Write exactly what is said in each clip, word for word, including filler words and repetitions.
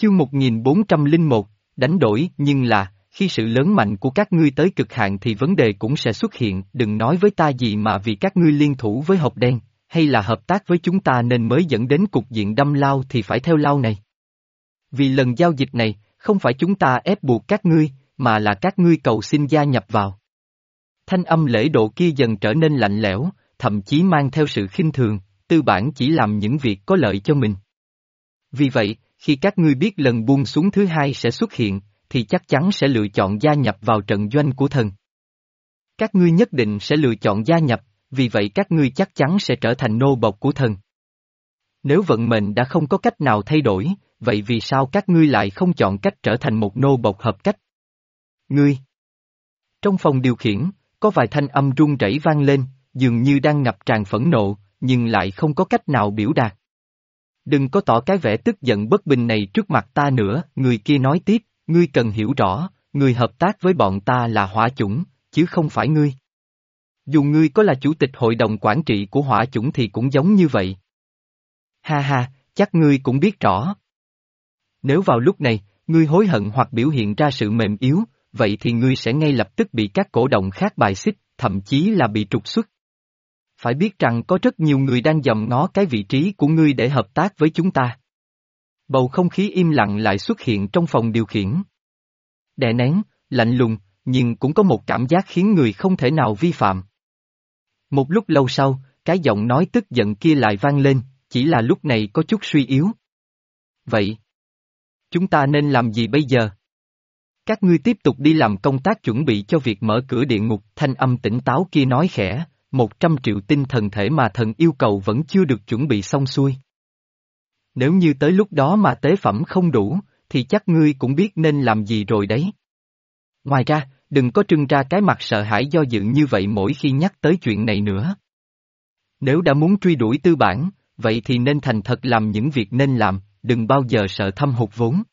Chương một nghìn bốn trăm lẻ một, đánh đổi, nhưng là, khi sự lớn mạnh của các ngươi tới cực hạn thì vấn đề cũng sẽ xuất hiện, đừng nói với ta gì mà vì các ngươi liên thủ với hộp đen, hay là hợp tác với chúng ta nên mới dẫn đến cục diện đâm lao thì phải theo lao này. Vì lần giao dịch này, không phải chúng ta ép buộc các ngươi, mà là các ngươi cầu xin gia nhập vào. Thanh âm lễ độ kia dần trở nên lạnh lẽo, thậm chí mang theo sự khinh thường, tư bản chỉ làm những việc có lợi cho mình. Vì vậy, khi các ngươi biết lần buông xuống thứ hai sẽ xuất hiện, thì chắc chắn sẽ lựa chọn gia nhập vào trận doanh của thần. Các ngươi nhất định sẽ lựa chọn gia nhập, vì vậy các ngươi chắc chắn sẽ trở thành nô bộc của thần. Nếu vận mệnh đã không có cách nào thay đổi, vậy vì sao các ngươi lại không chọn cách trở thành một nô bộc hợp cách? Ngươi! Trong phòng điều khiển, có vài thanh âm run rẩy vang lên, dường như đang ngập tràn phẫn nộ, nhưng lại không có cách nào biểu đạt. Đừng có tỏ cái vẻ tức giận bất bình này trước mặt ta nữa, người kia nói tiếp, ngươi cần hiểu rõ, người hợp tác với bọn ta là hỏa chủng, chứ không phải ngươi. Dù ngươi có là chủ tịch hội đồng quản trị của hỏa chủng thì cũng giống như vậy. Ha ha, chắc ngươi cũng biết rõ. Nếu vào lúc này, ngươi hối hận hoặc biểu hiện ra sự mềm yếu, vậy thì ngươi sẽ ngay lập tức bị các cổ động khác bài xích, thậm chí là bị trục xuất. Phải biết rằng có rất nhiều người đang dòm ngó cái vị trí của ngươi để hợp tác với chúng ta. Bầu không khí im lặng lại xuất hiện trong phòng điều khiển. Đè nén, lạnh lùng, nhưng cũng có một cảm giác khiến người không thể nào vi phạm. Một lúc lâu sau, cái giọng nói tức giận kia lại vang lên, chỉ là lúc này có chút suy yếu. Vậy, chúng ta nên làm gì bây giờ? Các ngươi tiếp tục đi làm công tác chuẩn bị cho việc mở cửa địa ngục, thanh âm tỉnh táo kia nói khẽ, một trăm triệu tinh thần thể mà thần yêu cầu vẫn chưa được chuẩn bị xong xuôi. Nếu như tới lúc đó mà tế phẩm không đủ, thì chắc ngươi cũng biết nên làm gì rồi đấy. Ngoài ra, đừng có trưng ra cái mặt sợ hãi do dự như vậy mỗi khi nhắc tới chuyện này nữa. Nếu đã muốn truy đuổi tư bản, vậy thì nên thành thật làm những việc nên làm, đừng bao giờ sợ thâm hụt vốn.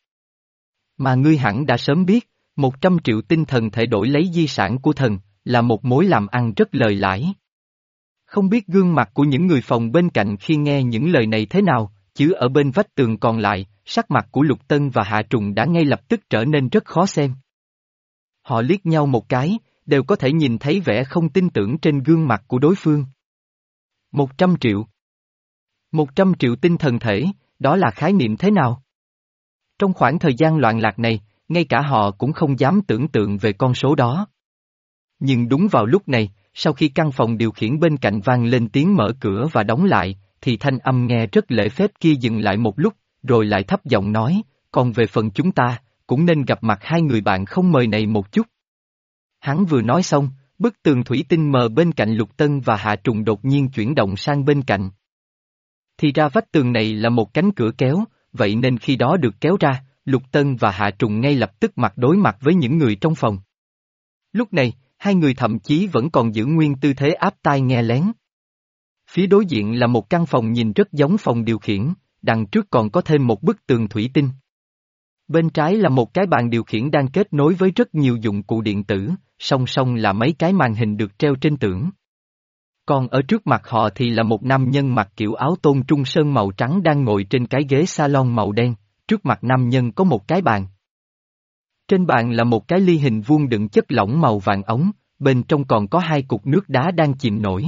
Mà ngươi hẳn đã sớm biết, một trăm triệu tinh thần thể đổi lấy di sản của thần, là một mối làm ăn rất lời lãi. Không biết gương mặt của những người phòng bên cạnh khi nghe những lời này thế nào, chứ ở bên vách tường còn lại, sắc mặt của Lục Tân và Hạ Trùng đã ngay lập tức trở nên rất khó xem. Họ liếc nhau một cái, đều có thể nhìn thấy vẻ không tin tưởng trên gương mặt của đối phương. Một trăm triệu. Một trăm triệu tinh thần thể, đó là khái niệm thế nào? Trong khoảng thời gian loạn lạc này, ngay cả họ cũng không dám tưởng tượng về con số đó. Nhưng đúng vào lúc này, sau khi căn phòng điều khiển bên cạnh vang lên tiếng mở cửa và đóng lại, thì thanh âm nghe rất lễ phép kia dừng lại một lúc, rồi lại thấp giọng nói, còn về phần chúng ta, cũng nên gặp mặt hai người bạn không mời này một chút. Hắn vừa nói xong, bức tường thủy tinh mờ bên cạnh Lục Tân và Hạ Trùng đột nhiên chuyển động sang bên cạnh. Thì ra vách tường này là một cánh cửa kéo, vậy nên khi đó được kéo ra, Lục Tân và Hạ Trùng ngay lập tức mặt đối mặt với những người trong phòng. Lúc này, hai người thậm chí vẫn còn giữ nguyên tư thế áp tai nghe lén. Phía đối diện là một căn phòng nhìn rất giống phòng điều khiển, đằng trước còn có thêm một bức tường thủy tinh. Bên trái là một cái bàn điều khiển đang kết nối với rất nhiều dụng cụ điện tử, song song là mấy cái màn hình được treo trên tường. Còn ở trước mặt họ thì là một nam nhân mặc kiểu áo tôn trung sơn màu trắng đang ngồi trên cái ghế salon màu đen, trước mặt nam nhân có một cái bàn. Trên bàn là một cái ly hình vuông đựng chất lỏng màu vàng ống, bên trong còn có hai cục nước đá đang chìm nổi.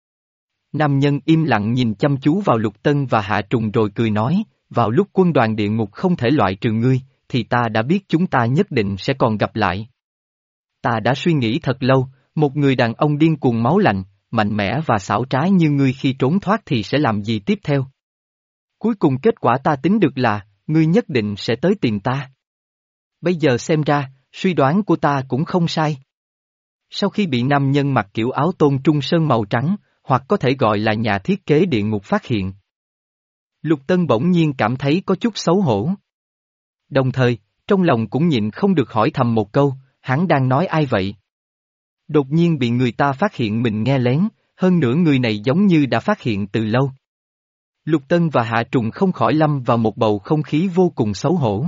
Nam nhân im lặng nhìn chăm chú vào Lục Tân và Hạ Trùng rồi cười nói, vào lúc quân đoàn địa ngục không thể loại trừ ngươi, thì ta đã biết chúng ta nhất định sẽ còn gặp lại. Ta đã suy nghĩ thật lâu, một người đàn ông điên cuồng máu lạnh, mạnh mẽ và xảo trá như ngươi khi trốn thoát thì sẽ làm gì tiếp theo? Cuối cùng kết quả ta tính được là, ngươi nhất định sẽ tới tìm ta. Bây giờ xem ra, suy đoán của ta cũng không sai. Sau khi bị nam nhân mặc kiểu áo tôn trung sơn màu trắng, hoặc có thể gọi là nhà thiết kế địa ngục phát hiện, Lục Tân bỗng nhiên cảm thấy có chút xấu hổ. Đồng thời, trong lòng cũng nhịn không được hỏi thầm một câu, hắn đang nói ai vậy? Đột nhiên bị người ta phát hiện mình nghe lén, hơn nữa người này giống như đã phát hiện từ lâu. Lục Tân và Hạ Trùng không khỏi lâm vào một bầu không khí vô cùng xấu hổ.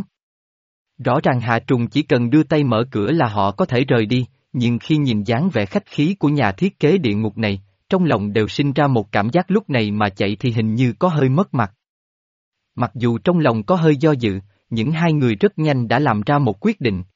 Rõ ràng Hạ Trùng chỉ cần đưa tay mở cửa là họ có thể rời đi, nhưng khi nhìn dáng vẻ khách khí của nhà thiết kế địa ngục này, trong lòng đều sinh ra một cảm giác lúc này mà chạy thì hình như có hơi mất mặt. Mặc dù trong lòng có hơi do dự, những hai người rất nhanh đã làm ra một quyết định.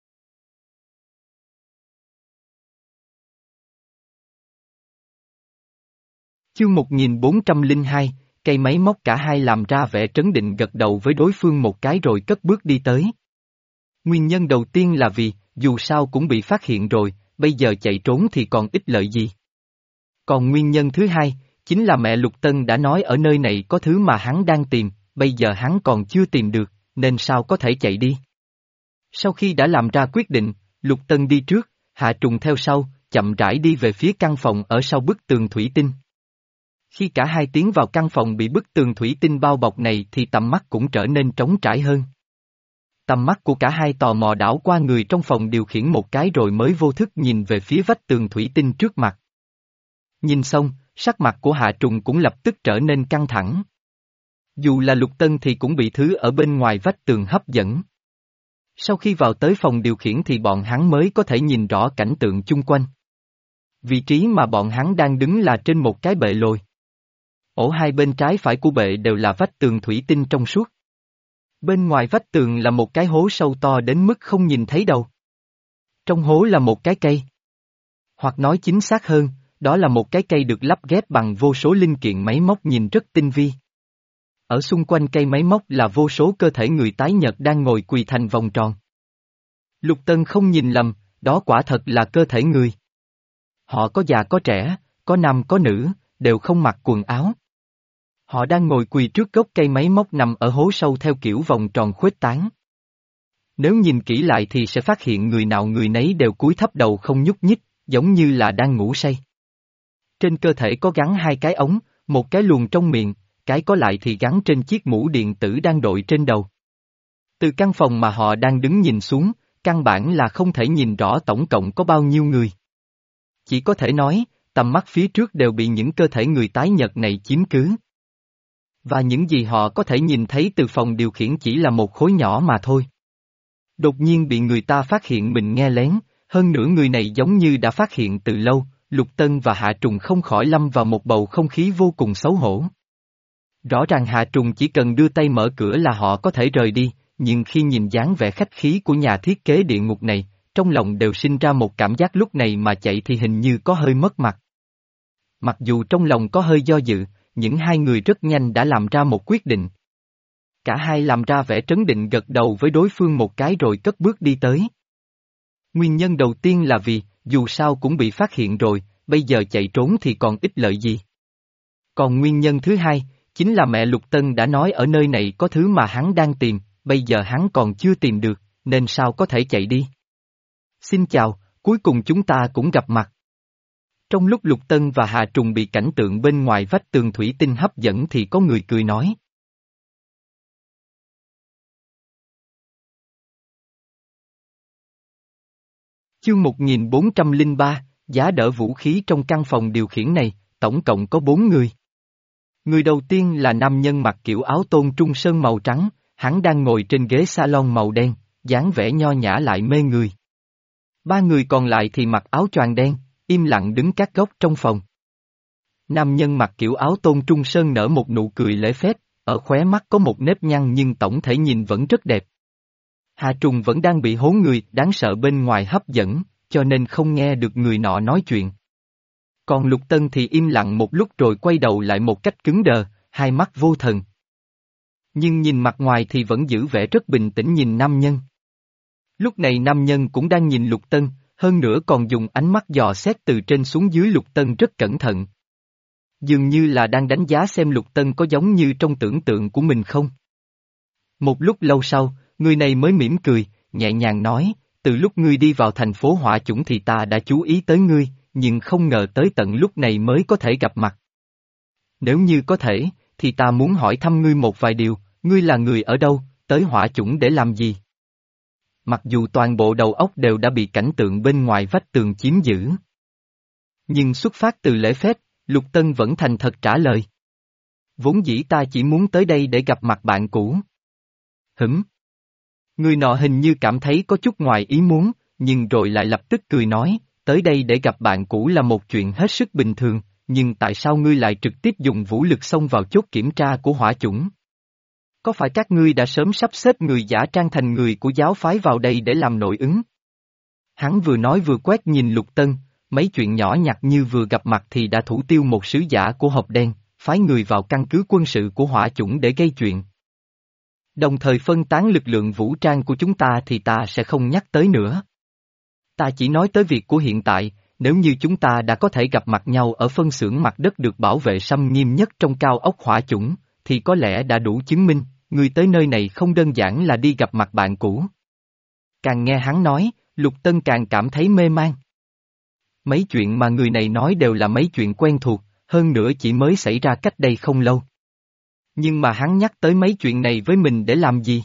Chương một nghìn bốn trăm lẻ hai, cây máy móc. Cả hai làm ra vẻ trấn định gật đầu với đối phương một cái rồi cất bước đi tới. Nguyên nhân đầu tiên là vì, dù sao cũng bị phát hiện rồi, bây giờ chạy trốn thì còn ích lợi gì. Còn nguyên nhân thứ hai, chính là mẹ Lục Tân đã nói ở nơi này có thứ mà hắn đang tìm, bây giờ hắn còn chưa tìm được, nên sao có thể chạy đi. Sau khi đã làm ra quyết định, Lục Tân đi trước, Hạ Trùng theo sau, chậm rãi đi về phía căn phòng ở sau bức tường thủy tinh. Khi cả hai tiến vào căn phòng bị bức tường thủy tinh bao bọc này thì tầm mắt cũng trở nên trống trải hơn. Tầm mắt của cả hai tò mò đảo qua người trong phòng điều khiển một cái rồi mới vô thức nhìn về phía vách tường thủy tinh trước mặt. Nhìn xong, sắc mặt của Hạ Trùng cũng lập tức trở nên căng thẳng. Dù là Lục Tân thì cũng bị thứ ở bên ngoài vách tường hấp dẫn. Sau khi vào tới phòng điều khiển thì bọn hắn mới có thể nhìn rõ cảnh tượng chung quanh. Vị trí mà bọn hắn đang đứng là trên một cái bệ lồi. Ổ hai bên trái phải của bệ đều là vách tường thủy tinh trong suốt. Bên ngoài vách tường là một cái hố sâu to đến mức không nhìn thấy đâu. Trong hố là một cái cây. Hoặc nói chính xác hơn, đó là một cái cây được lắp ghép bằng vô số linh kiện máy móc nhìn rất tinh vi. Ở xung quanh cây máy móc là vô số cơ thể người tái nhợt đang ngồi quỳ thành vòng tròn. Lục Tân không nhìn lầm, đó quả thật là cơ thể người. Họ có già có trẻ, có nam có nữ, đều không mặc quần áo. Họ đang ngồi quỳ trước gốc cây máy móc nằm ở hố sâu theo kiểu vòng tròn khuếch tán. Nếu nhìn kỹ lại thì sẽ phát hiện người nào người nấy đều cúi thấp đầu không nhúc nhích, giống như là đang ngủ say. Trên cơ thể có gắn hai cái ống, một cái luồn trong miệng, cái có lại thì gắn trên chiếc mũ điện tử đang đội trên đầu. Từ căn phòng mà họ đang đứng nhìn xuống, căn bản là không thể nhìn rõ tổng cộng có bao nhiêu người. Chỉ có thể nói, tầm mắt phía trước đều bị những cơ thể người tái nhợt này chiếm cứ. Và những gì họ có thể nhìn thấy từ phòng điều khiển chỉ là một khối nhỏ mà thôi. Đột nhiên bị người ta phát hiện mình nghe lén, hơn nữa người này giống như đã phát hiện từ lâu, Lục Tân và Hạ Trùng không khỏi lâm vào một bầu không khí vô cùng xấu hổ. Rõ ràng Hạ Trùng chỉ cần đưa tay mở cửa là họ có thể rời đi, nhưng khi nhìn dáng vẻ khách khí của nhà thiết kế địa ngục này, trong lòng đều sinh ra một cảm giác lúc này mà chạy thì hình như có hơi mất mặt. Mặc dù trong lòng có hơi do dự, những hai người rất nhanh đã làm ra một quyết định. Cả hai làm ra vẻ trấn định gật đầu với đối phương một cái rồi cất bước đi tới. Nguyên nhân đầu tiên là vì, dù sao cũng bị phát hiện rồi, bây giờ chạy trốn thì còn ích lợi gì. Còn nguyên nhân thứ hai, chính là mẹ Lục Tân đã nói ở nơi này có thứ mà hắn đang tìm, bây giờ hắn còn chưa tìm được, nên sao có thể chạy đi. Xin chào, cuối cùng chúng ta cũng gặp mặt. Trong lúc Lục Tân và Hạ Trùng bị cảnh tượng bên ngoài vách tường thủy tinh hấp dẫn thì có người cười nói. Chương một nghìn bốn trăm lẻ ba, giá đỡ vũ khí. Trong căn phòng điều khiển này, tổng cộng có bốn người. Người đầu tiên là nam nhân mặc kiểu áo tôn trung sơn màu trắng, hắn đang ngồi trên ghế salon màu đen, dáng vẻ nho nhã lại mê người. Ba người còn lại thì mặc áo choàng đen, im lặng đứng các góc trong phòng. Nam nhân mặc kiểu áo tôn trung sơn nở một nụ cười lễ phép, ở khóe mắt có một nếp nhăn nhưng tổng thể nhìn vẫn rất đẹp. Hà Trùng vẫn đang bị hố người đáng sợ bên ngoài hấp dẫn, cho nên không nghe được người nọ nói chuyện. Còn Lục Tân thì im lặng một lúc rồi quay đầu lại một cách cứng đờ, hai mắt vô thần. Nhưng nhìn mặt ngoài thì vẫn giữ vẻ rất bình tĩnh nhìn nam nhân. Lúc này nam nhân cũng đang nhìn Lục Tân, hơn nữa còn dùng ánh mắt dò xét từ trên xuống dưới Lục Tân rất cẩn thận. Dường như là đang đánh giá xem Lục Tân có giống như trong tưởng tượng của mình không. Một lúc lâu sau, người này mới mỉm cười, nhẹ nhàng nói, từ lúc ngươi đi vào thành phố Hỏa Chủng thì ta đã chú ý tới ngươi, nhưng không ngờ tới tận lúc này mới có thể gặp mặt. Nếu như có thể, thì ta muốn hỏi thăm ngươi một vài điều, ngươi là người ở đâu, tới Hỏa Chủng để làm gì? Mặc dù toàn bộ đầu óc đều đã bị cảnh tượng bên ngoài vách tường chiếm giữ. Nhưng xuất phát từ lễ phép, Lục Tân vẫn thành thật trả lời. Vốn dĩ ta chỉ muốn tới đây để gặp mặt bạn cũ. Hửm? Người nọ hình như cảm thấy có chút ngoài ý muốn, nhưng rồi lại lập tức cười nói, tới đây để gặp bạn cũ là một chuyện hết sức bình thường, nhưng tại sao ngươi lại trực tiếp dùng vũ lực xông vào chốt kiểm tra của Hỏa Chủng? Có phải các ngươi đã sớm sắp xếp người giả trang thành người của giáo phái vào đây để làm nội ứng? Hắn vừa nói vừa quét nhìn Lục Tân, mấy chuyện nhỏ nhặt như vừa gặp mặt thì đã thủ tiêu một sứ giả của hộp đen, phái người vào căn cứ quân sự của hỏa chủng để gây chuyện. Đồng thời phân tán lực lượng vũ trang của chúng ta thì ta sẽ không nhắc tới nữa. Ta chỉ nói tới việc của hiện tại, nếu như chúng ta đã có thể gặp mặt nhau ở phân xưởng mặt đất được bảo vệ xâm nghiêm nhất trong cao ốc hỏa chủng, thì có lẽ đã đủ chứng minh, người tới nơi này không đơn giản là đi gặp mặt bạn cũ. Càng nghe hắn nói, Lục Tân càng cảm thấy mê man. Mấy chuyện mà người này nói đều là mấy chuyện quen thuộc, hơn nữa chỉ mới xảy ra cách đây không lâu. Nhưng mà hắn nhắc tới mấy chuyện này với mình để làm gì?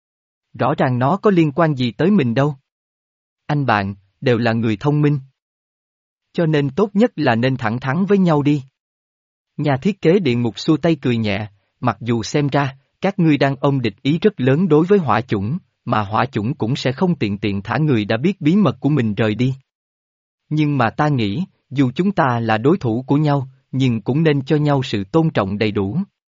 Rõ ràng nó có liên quan gì tới mình đâu. Anh bạn, đều là người thông minh. Cho nên tốt nhất là nên thẳng thắn với nhau đi. Nhà thiết kế địa ngục xua tay cười nhẹ, mặc dù xem ra, các ngươi đang ôm địch ý rất lớn đối với hỏa chủng, mà hỏa chủng cũng sẽ không tiện tiện thả người đã biết bí mật của mình rời đi. Nhưng mà ta nghĩ, dù chúng ta là đối thủ của nhau, nhưng cũng nên cho nhau sự tôn trọng đầy đủ.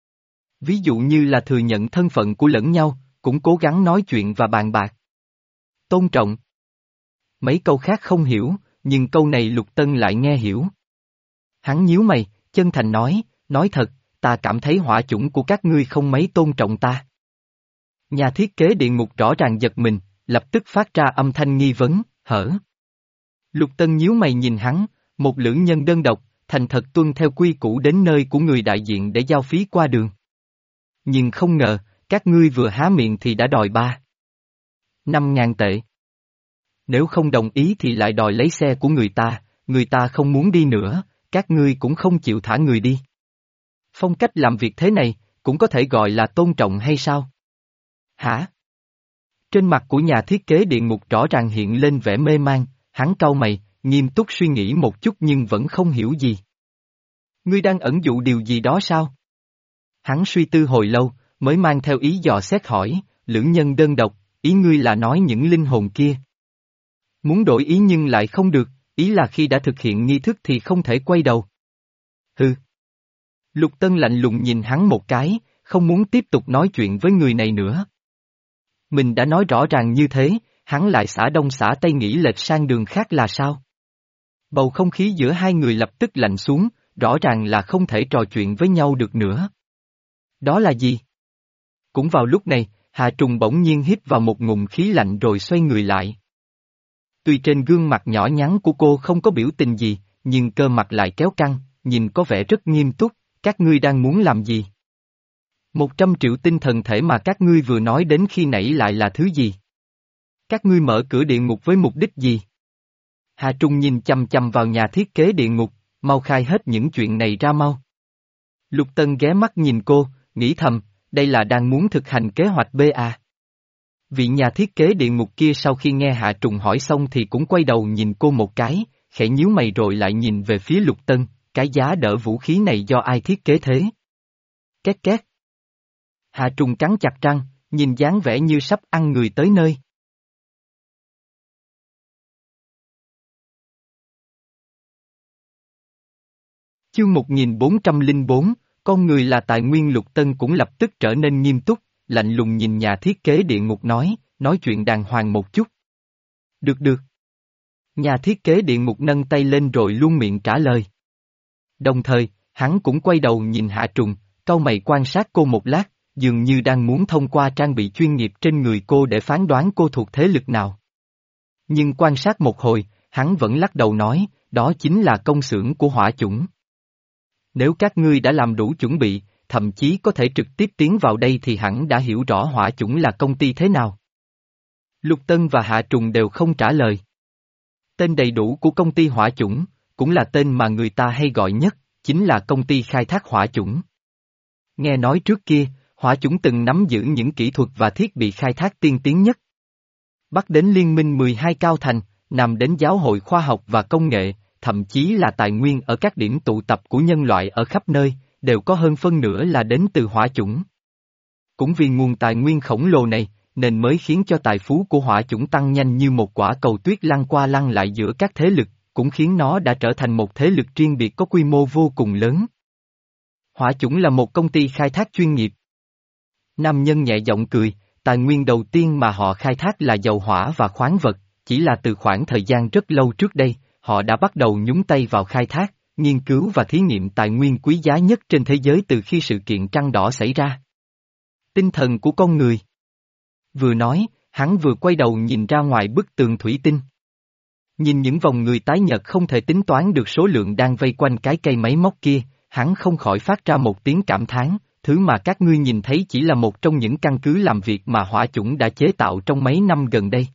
Ví dụ như là thừa nhận thân phận của lẫn nhau, cũng cố gắng nói chuyện và bàn bạc. Tôn trọng. Mấy câu khác không hiểu, nhưng câu này Lục Tân lại nghe hiểu. Hắn nhíu mày, chân thành nói, nói thật, ta cảm thấy hỏa chủng của các ngươi không mấy tôn trọng ta. Nhà thiết kế địa ngục rõ ràng giật mình, lập tức phát ra âm thanh nghi vấn, hở. Lục Tân nhíu mày nhìn hắn, một lữ nhân đơn độc, thành thật tuân theo quy củ đến nơi của người đại diện để giao phí qua đường. Nhưng không ngờ, các ngươi vừa há miệng thì đã đòi ba. Năm ngàn tệ. Nếu không đồng ý thì lại đòi lấy xe của người ta, người ta không muốn đi nữa, các ngươi cũng không chịu thả người đi. Phong cách làm việc thế này, cũng có thể gọi là tôn trọng hay sao? Hả? Trên mặt của nhà thiết kế địa ngục rõ ràng hiện lên vẻ mê man, hắn cau mày, nghiêm túc suy nghĩ một chút nhưng vẫn không hiểu gì. Ngươi đang ẩn dụ điều gì đó sao? Hắn suy tư hồi lâu, mới mang theo ý dò xét hỏi, lưỡng nhân đơn độc, ý ngươi là nói những linh hồn kia. Muốn đổi ý nhưng lại không được, ý là khi đã thực hiện nghi thức thì không thể quay đầu. Hừ. Lục Tân lạnh lùng nhìn hắn một cái, không muốn tiếp tục nói chuyện với người này nữa. Mình đã nói rõ ràng như thế, hắn lại xả đông xả tây nghĩ lệch sang đường khác là sao? Bầu không khí giữa hai người lập tức lạnh xuống, rõ ràng là không thể trò chuyện với nhau được nữa. Đó là gì? Cũng vào lúc này, Hà Trùng bỗng nhiên hít vào một ngụm khí lạnh rồi xoay người lại. Tuy trên gương mặt nhỏ nhắn của cô không có biểu tình gì, nhưng cơ mặt lại kéo căng, nhìn có vẻ rất nghiêm túc, các ngươi đang muốn làm gì? Một trăm triệu tinh thần thể mà các ngươi vừa nói đến khi nãy lại là thứ gì? Các ngươi mở cửa địa ngục với mục đích gì? Hà Trung nhìn chăm chăm vào nhà thiết kế địa ngục, mau khai hết những chuyện này ra mau. Lục Tân ghé mắt nhìn cô, nghĩ thầm, đây là đang muốn thực hành kế hoạch B à. Vị nhà thiết kế địa ngục kia sau khi nghe Hạ Trùng hỏi xong thì cũng quay đầu nhìn cô một cái, khẽ nhíu mày rồi lại nhìn về phía Lục Tân, cái giá đỡ vũ khí này do ai thiết kế thế? Két két. Hạ Trùng cắn chặt răng, nhìn dáng vẻ như sắp ăn người tới nơi. Chương một nghìn bốn trăm lẻ bốn, con người là tài nguyên. Lục Tân cũng lập tức trở nên nghiêm túc, lạnh lùng nhìn nhà thiết kế địa ngục nói, nói chuyện đàng hoàng một chút. Được được. Nhà thiết kế địa ngục nâng tay lên rồi luôn miệng trả lời. Đồng thời, hắn cũng quay đầu nhìn Hạ Trùng, cau mày quan sát cô một lát, dường như đang muốn thông qua trang bị chuyên nghiệp trên người cô để phán đoán cô thuộc thế lực nào. Nhưng quan sát một hồi, hắn vẫn lắc đầu nói, đó chính là công xưởng của hỏa chủng. Nếu các ngươi đã làm đủ chuẩn bị, thậm chí có thể trực tiếp tiến vào đây thì hẳn đã hiểu rõ hỏa chủng là công ty thế nào. Lục Tân và Hạ Trùng đều không trả lời. Tên đầy đủ của công ty hỏa chủng, cũng là tên mà người ta hay gọi nhất, chính là công ty khai thác hỏa chủng. Nghe nói trước kia, hỏa chủng từng nắm giữ những kỹ thuật và thiết bị khai thác tiên tiến nhất. Bắc đến Liên minh mười hai Cao Thành, nằm đến Giáo hội Khoa học và Công nghệ, thậm chí là tài nguyên ở các điểm tụ tập của nhân loại ở khắp nơi, đều có hơn phân nửa là đến từ hỏa chủng. Cũng vì nguồn tài nguyên khổng lồ này, nên mới khiến cho tài phú của hỏa chủng tăng nhanh như một quả cầu tuyết lăn qua lăn lại giữa các thế lực, cũng khiến nó đã trở thành một thế lực riêng biệt có quy mô vô cùng lớn. Hỏa chủng là một công ty khai thác chuyên nghiệp. Nam nhân nhẹ giọng cười, tài nguyên đầu tiên mà họ khai thác là dầu hỏa và khoáng vật, chỉ là từ khoảng thời gian rất lâu trước đây, họ đã bắt đầu nhúng tay vào khai thác, nghiên cứu và thí nghiệm tài nguyên quý giá nhất trên thế giới từ khi sự kiện Trăng Đỏ xảy ra. Tinh thần của con người. Vừa nói, hắn vừa quay đầu nhìn ra ngoài bức tường thủy tinh. Nhìn những vòng người tái nhợt không thể tính toán được số lượng đang vây quanh cái cây máy móc kia, hắn không khỏi phát ra một tiếng cảm thán, thứ mà các ngươi nhìn thấy chỉ là một trong những căn cứ làm việc mà hỏa chủng đã chế tạo trong mấy năm gần đây.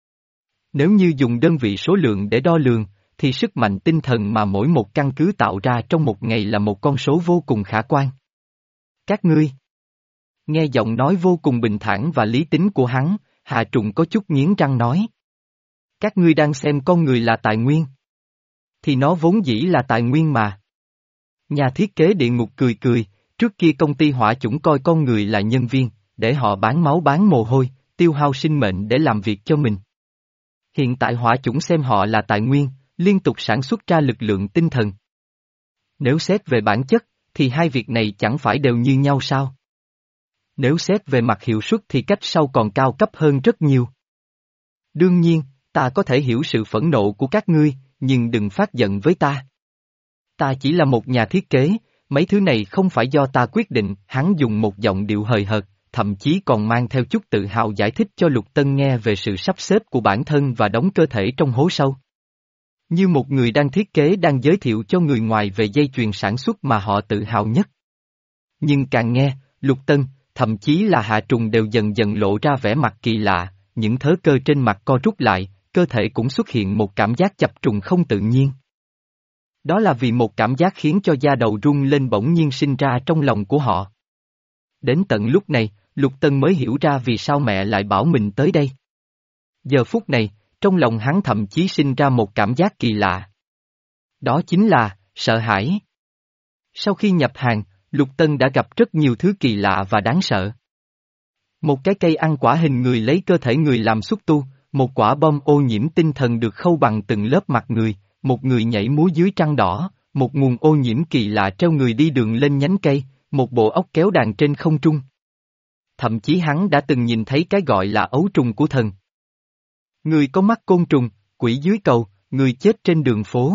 Nếu như dùng đơn vị số lượng để đo lường, thì sức mạnh tinh thần mà mỗi một căn cứ tạo ra trong một ngày là một con số vô cùng khả quan. Các ngươi. Nghe giọng nói vô cùng bình thản và lý tính của hắn, Hà Trùng có chút nghiến răng nói. Các ngươi đang xem con người là tài nguyên. Thì nó vốn dĩ là tài nguyên mà. Nhà thiết kế địa ngục cười cười, trước kia công ty hỏa chủng coi con người là nhân viên, để họ bán máu bán mồ hôi, tiêu hao sinh mệnh để làm việc cho mình. Hiện tại hỏa chủng xem họ là tài nguyên, liên tục sản xuất ra lực lượng tinh thần. Nếu xét về bản chất, thì hai việc này chẳng phải đều như nhau sao? Nếu xét về mặt hiệu suất thì cách sau còn cao cấp hơn rất nhiều. Đương nhiên, ta có thể hiểu sự phẫn nộ của các ngươi, nhưng đừng phát giận với ta. Ta chỉ là một nhà thiết kế, mấy thứ này không phải do ta quyết định, hắn dùng một giọng điệu hời hợt, thậm chí còn mang theo chút tự hào giải thích cho Lục Tân nghe về sự sắp xếp của bản thân và đóng cơ thể trong hố sâu. Như một người đang thiết kế đang giới thiệu cho người ngoài về dây chuyền sản xuất mà họ tự hào nhất. Nhưng càng nghe, Lục Tân, thậm chí là Hạ Trùng đều dần dần lộ ra vẻ mặt kỳ lạ, những thớ cơ trên mặt co rút lại, cơ thể cũng xuất hiện một cảm giác chập trùng không tự nhiên. Đó là vì một cảm giác khiến cho da đầu rung lên bỗng nhiên sinh ra trong lòng của họ. Đến tận lúc này, Lục Tân mới hiểu ra vì sao mẹ lại bảo mình tới đây. Giờ phút này, trong lòng hắn thậm chí sinh ra một cảm giác kỳ lạ. Đó chính là, sợ hãi. Sau khi nhập hàng, Lục Tân đã gặp rất nhiều thứ kỳ lạ và đáng sợ. Một cái cây ăn quả hình người lấy cơ thể người làm xúc tu, một quả bom ô nhiễm tinh thần được khâu bằng từng lớp mặt người, một người nhảy múa dưới trăng đỏ, một nguồn ô nhiễm kỳ lạ treo người đi đường lên nhánh cây, một bộ óc kéo đàn trên không trung. Thậm chí hắn đã từng nhìn thấy cái gọi là ấu trùng của thần. Người có mắt côn trùng, quỷ dưới cầu, người chết trên đường phố.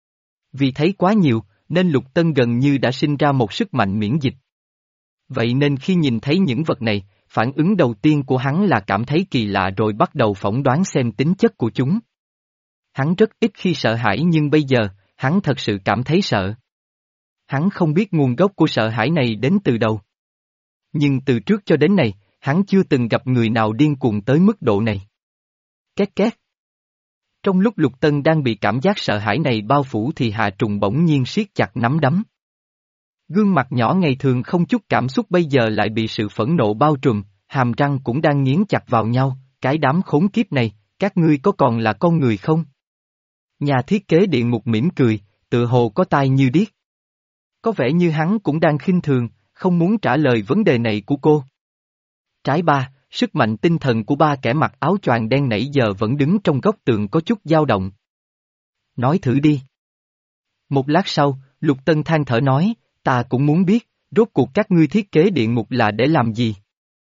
Vì thấy quá nhiều, nên Lục Tân gần như đã sinh ra một sức mạnh miễn dịch. Vậy nên khi nhìn thấy những vật này, phản ứng đầu tiên của hắn là cảm thấy kỳ lạ rồi bắt đầu phỏng đoán xem tính chất của chúng. Hắn rất ít khi sợ hãi nhưng bây giờ, hắn thật sự cảm thấy sợ. Hắn không biết nguồn gốc của sợ hãi này đến từ đâu. Nhưng từ trước cho đến nay, hắn chưa từng gặp người nào điên cuồng tới mức độ này. Két két. Trong lúc Lục Tân đang bị cảm giác sợ hãi này bao phủ thì Hạ Trùng bỗng nhiên siết chặt nắm đấm. Gương mặt nhỏ ngày thường không chút cảm xúc bây giờ lại bị sự phẫn nộ bao trùm, hàm răng cũng đang nghiến chặt vào nhau, cái đám khốn kiếp này, các ngươi có còn là con người không? Nhà thiết kế địa ngục mỉm cười, tựa hồ có tai như điếc. Có vẻ như hắn cũng đang khinh thường, không muốn trả lời vấn đề này của cô. Trái ba, sức mạnh tinh thần của ba kẻ mặc áo choàng đen nãy giờ vẫn đứng trong góc tường có chút dao động. Nói thử đi. Một lát sau, Lục Tân than thở nói, ta cũng muốn biết, rốt cuộc các ngươi thiết kế địa ngục là để làm gì?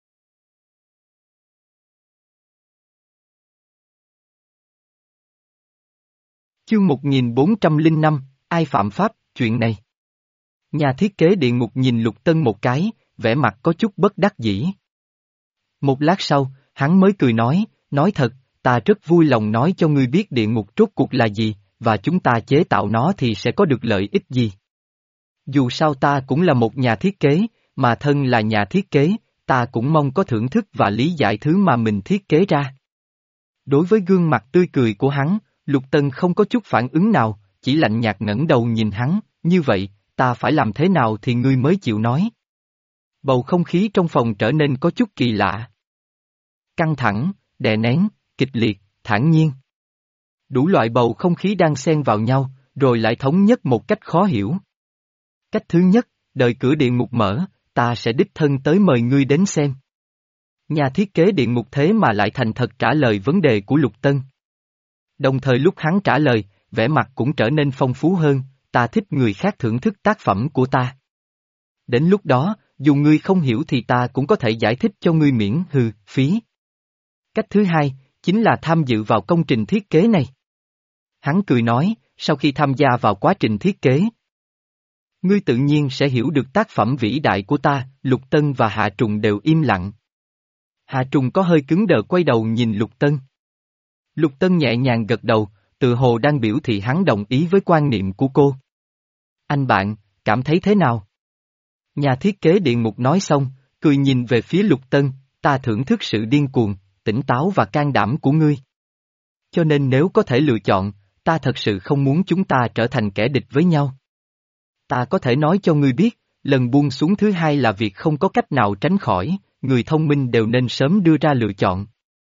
Chương một nghìn bốn trăm lẻ năm, ai phạm pháp, chuyện này. Nhà thiết kế địa ngục nhìn Lục Tân một cái, vẻ mặt có chút bất đắc dĩ. Một lát sau, hắn mới cười nói, nói thật, ta rất vui lòng nói cho ngươi biết địa ngục rốt cuộc là gì, và chúng ta chế tạo nó thì sẽ có được lợi ích gì. Dù sao ta cũng là một nhà thiết kế, mà thân là nhà thiết kế, ta cũng mong có thưởng thức và lý giải thứ mà mình thiết kế ra. Đối với gương mặt tươi cười của hắn, Lục Tân không có chút phản ứng nào, chỉ lạnh nhạt ngẩng đầu nhìn hắn, như vậy, ta phải làm thế nào thì ngươi mới chịu nói. Bầu không khí trong phòng trở nên có chút kỳ lạ. Căng thẳng, đè nén, kịch liệt, thản nhiên. Đủ loại bầu không khí đang xen vào nhau, rồi lại thống nhất một cách khó hiểu. Cách thứ nhất, đợi cửa địa ngục mở, ta sẽ đích thân tới mời ngươi đến xem. Nhà thiết kế địa ngục thế mà lại thành thật trả lời vấn đề của Lục Tân. Đồng thời lúc hắn trả lời, vẻ mặt cũng trở nên phong phú hơn, ta thích người khác thưởng thức tác phẩm của ta. Đến lúc đó, dù ngươi không hiểu thì ta cũng có thể giải thích cho ngươi miễn hừ, phí. Cách thứ hai, chính là tham dự vào công trình thiết kế này. Hắn cười nói, sau khi tham gia vào quá trình thiết kế, ngươi tự nhiên sẽ hiểu được tác phẩm vĩ đại của ta. Lục Tân và Hạ Trùng đều im lặng. Hạ Trùng có hơi cứng đờ quay đầu nhìn Lục Tân. Lục Tân nhẹ nhàng gật đầu, tự hồ đang biểu thị hắn đồng ý với quan niệm của cô. Anh bạn, cảm thấy thế nào? Nhà thiết kế địa ngục nói xong, cười nhìn về phía Lục Tân, ta thưởng thức sự điên cuồng, tỉnh táo và can đảm của ngươi. Cho nên nếu có thể lựa chọn, ta thật sự không muốn chúng ta trở thành kẻ địch với nhau. Ta có thể nói cho ngươi biết, lần buông xuống thứ hai là việc không có cách nào tránh khỏi, người thông minh đều nên sớm đưa ra lựa chọn.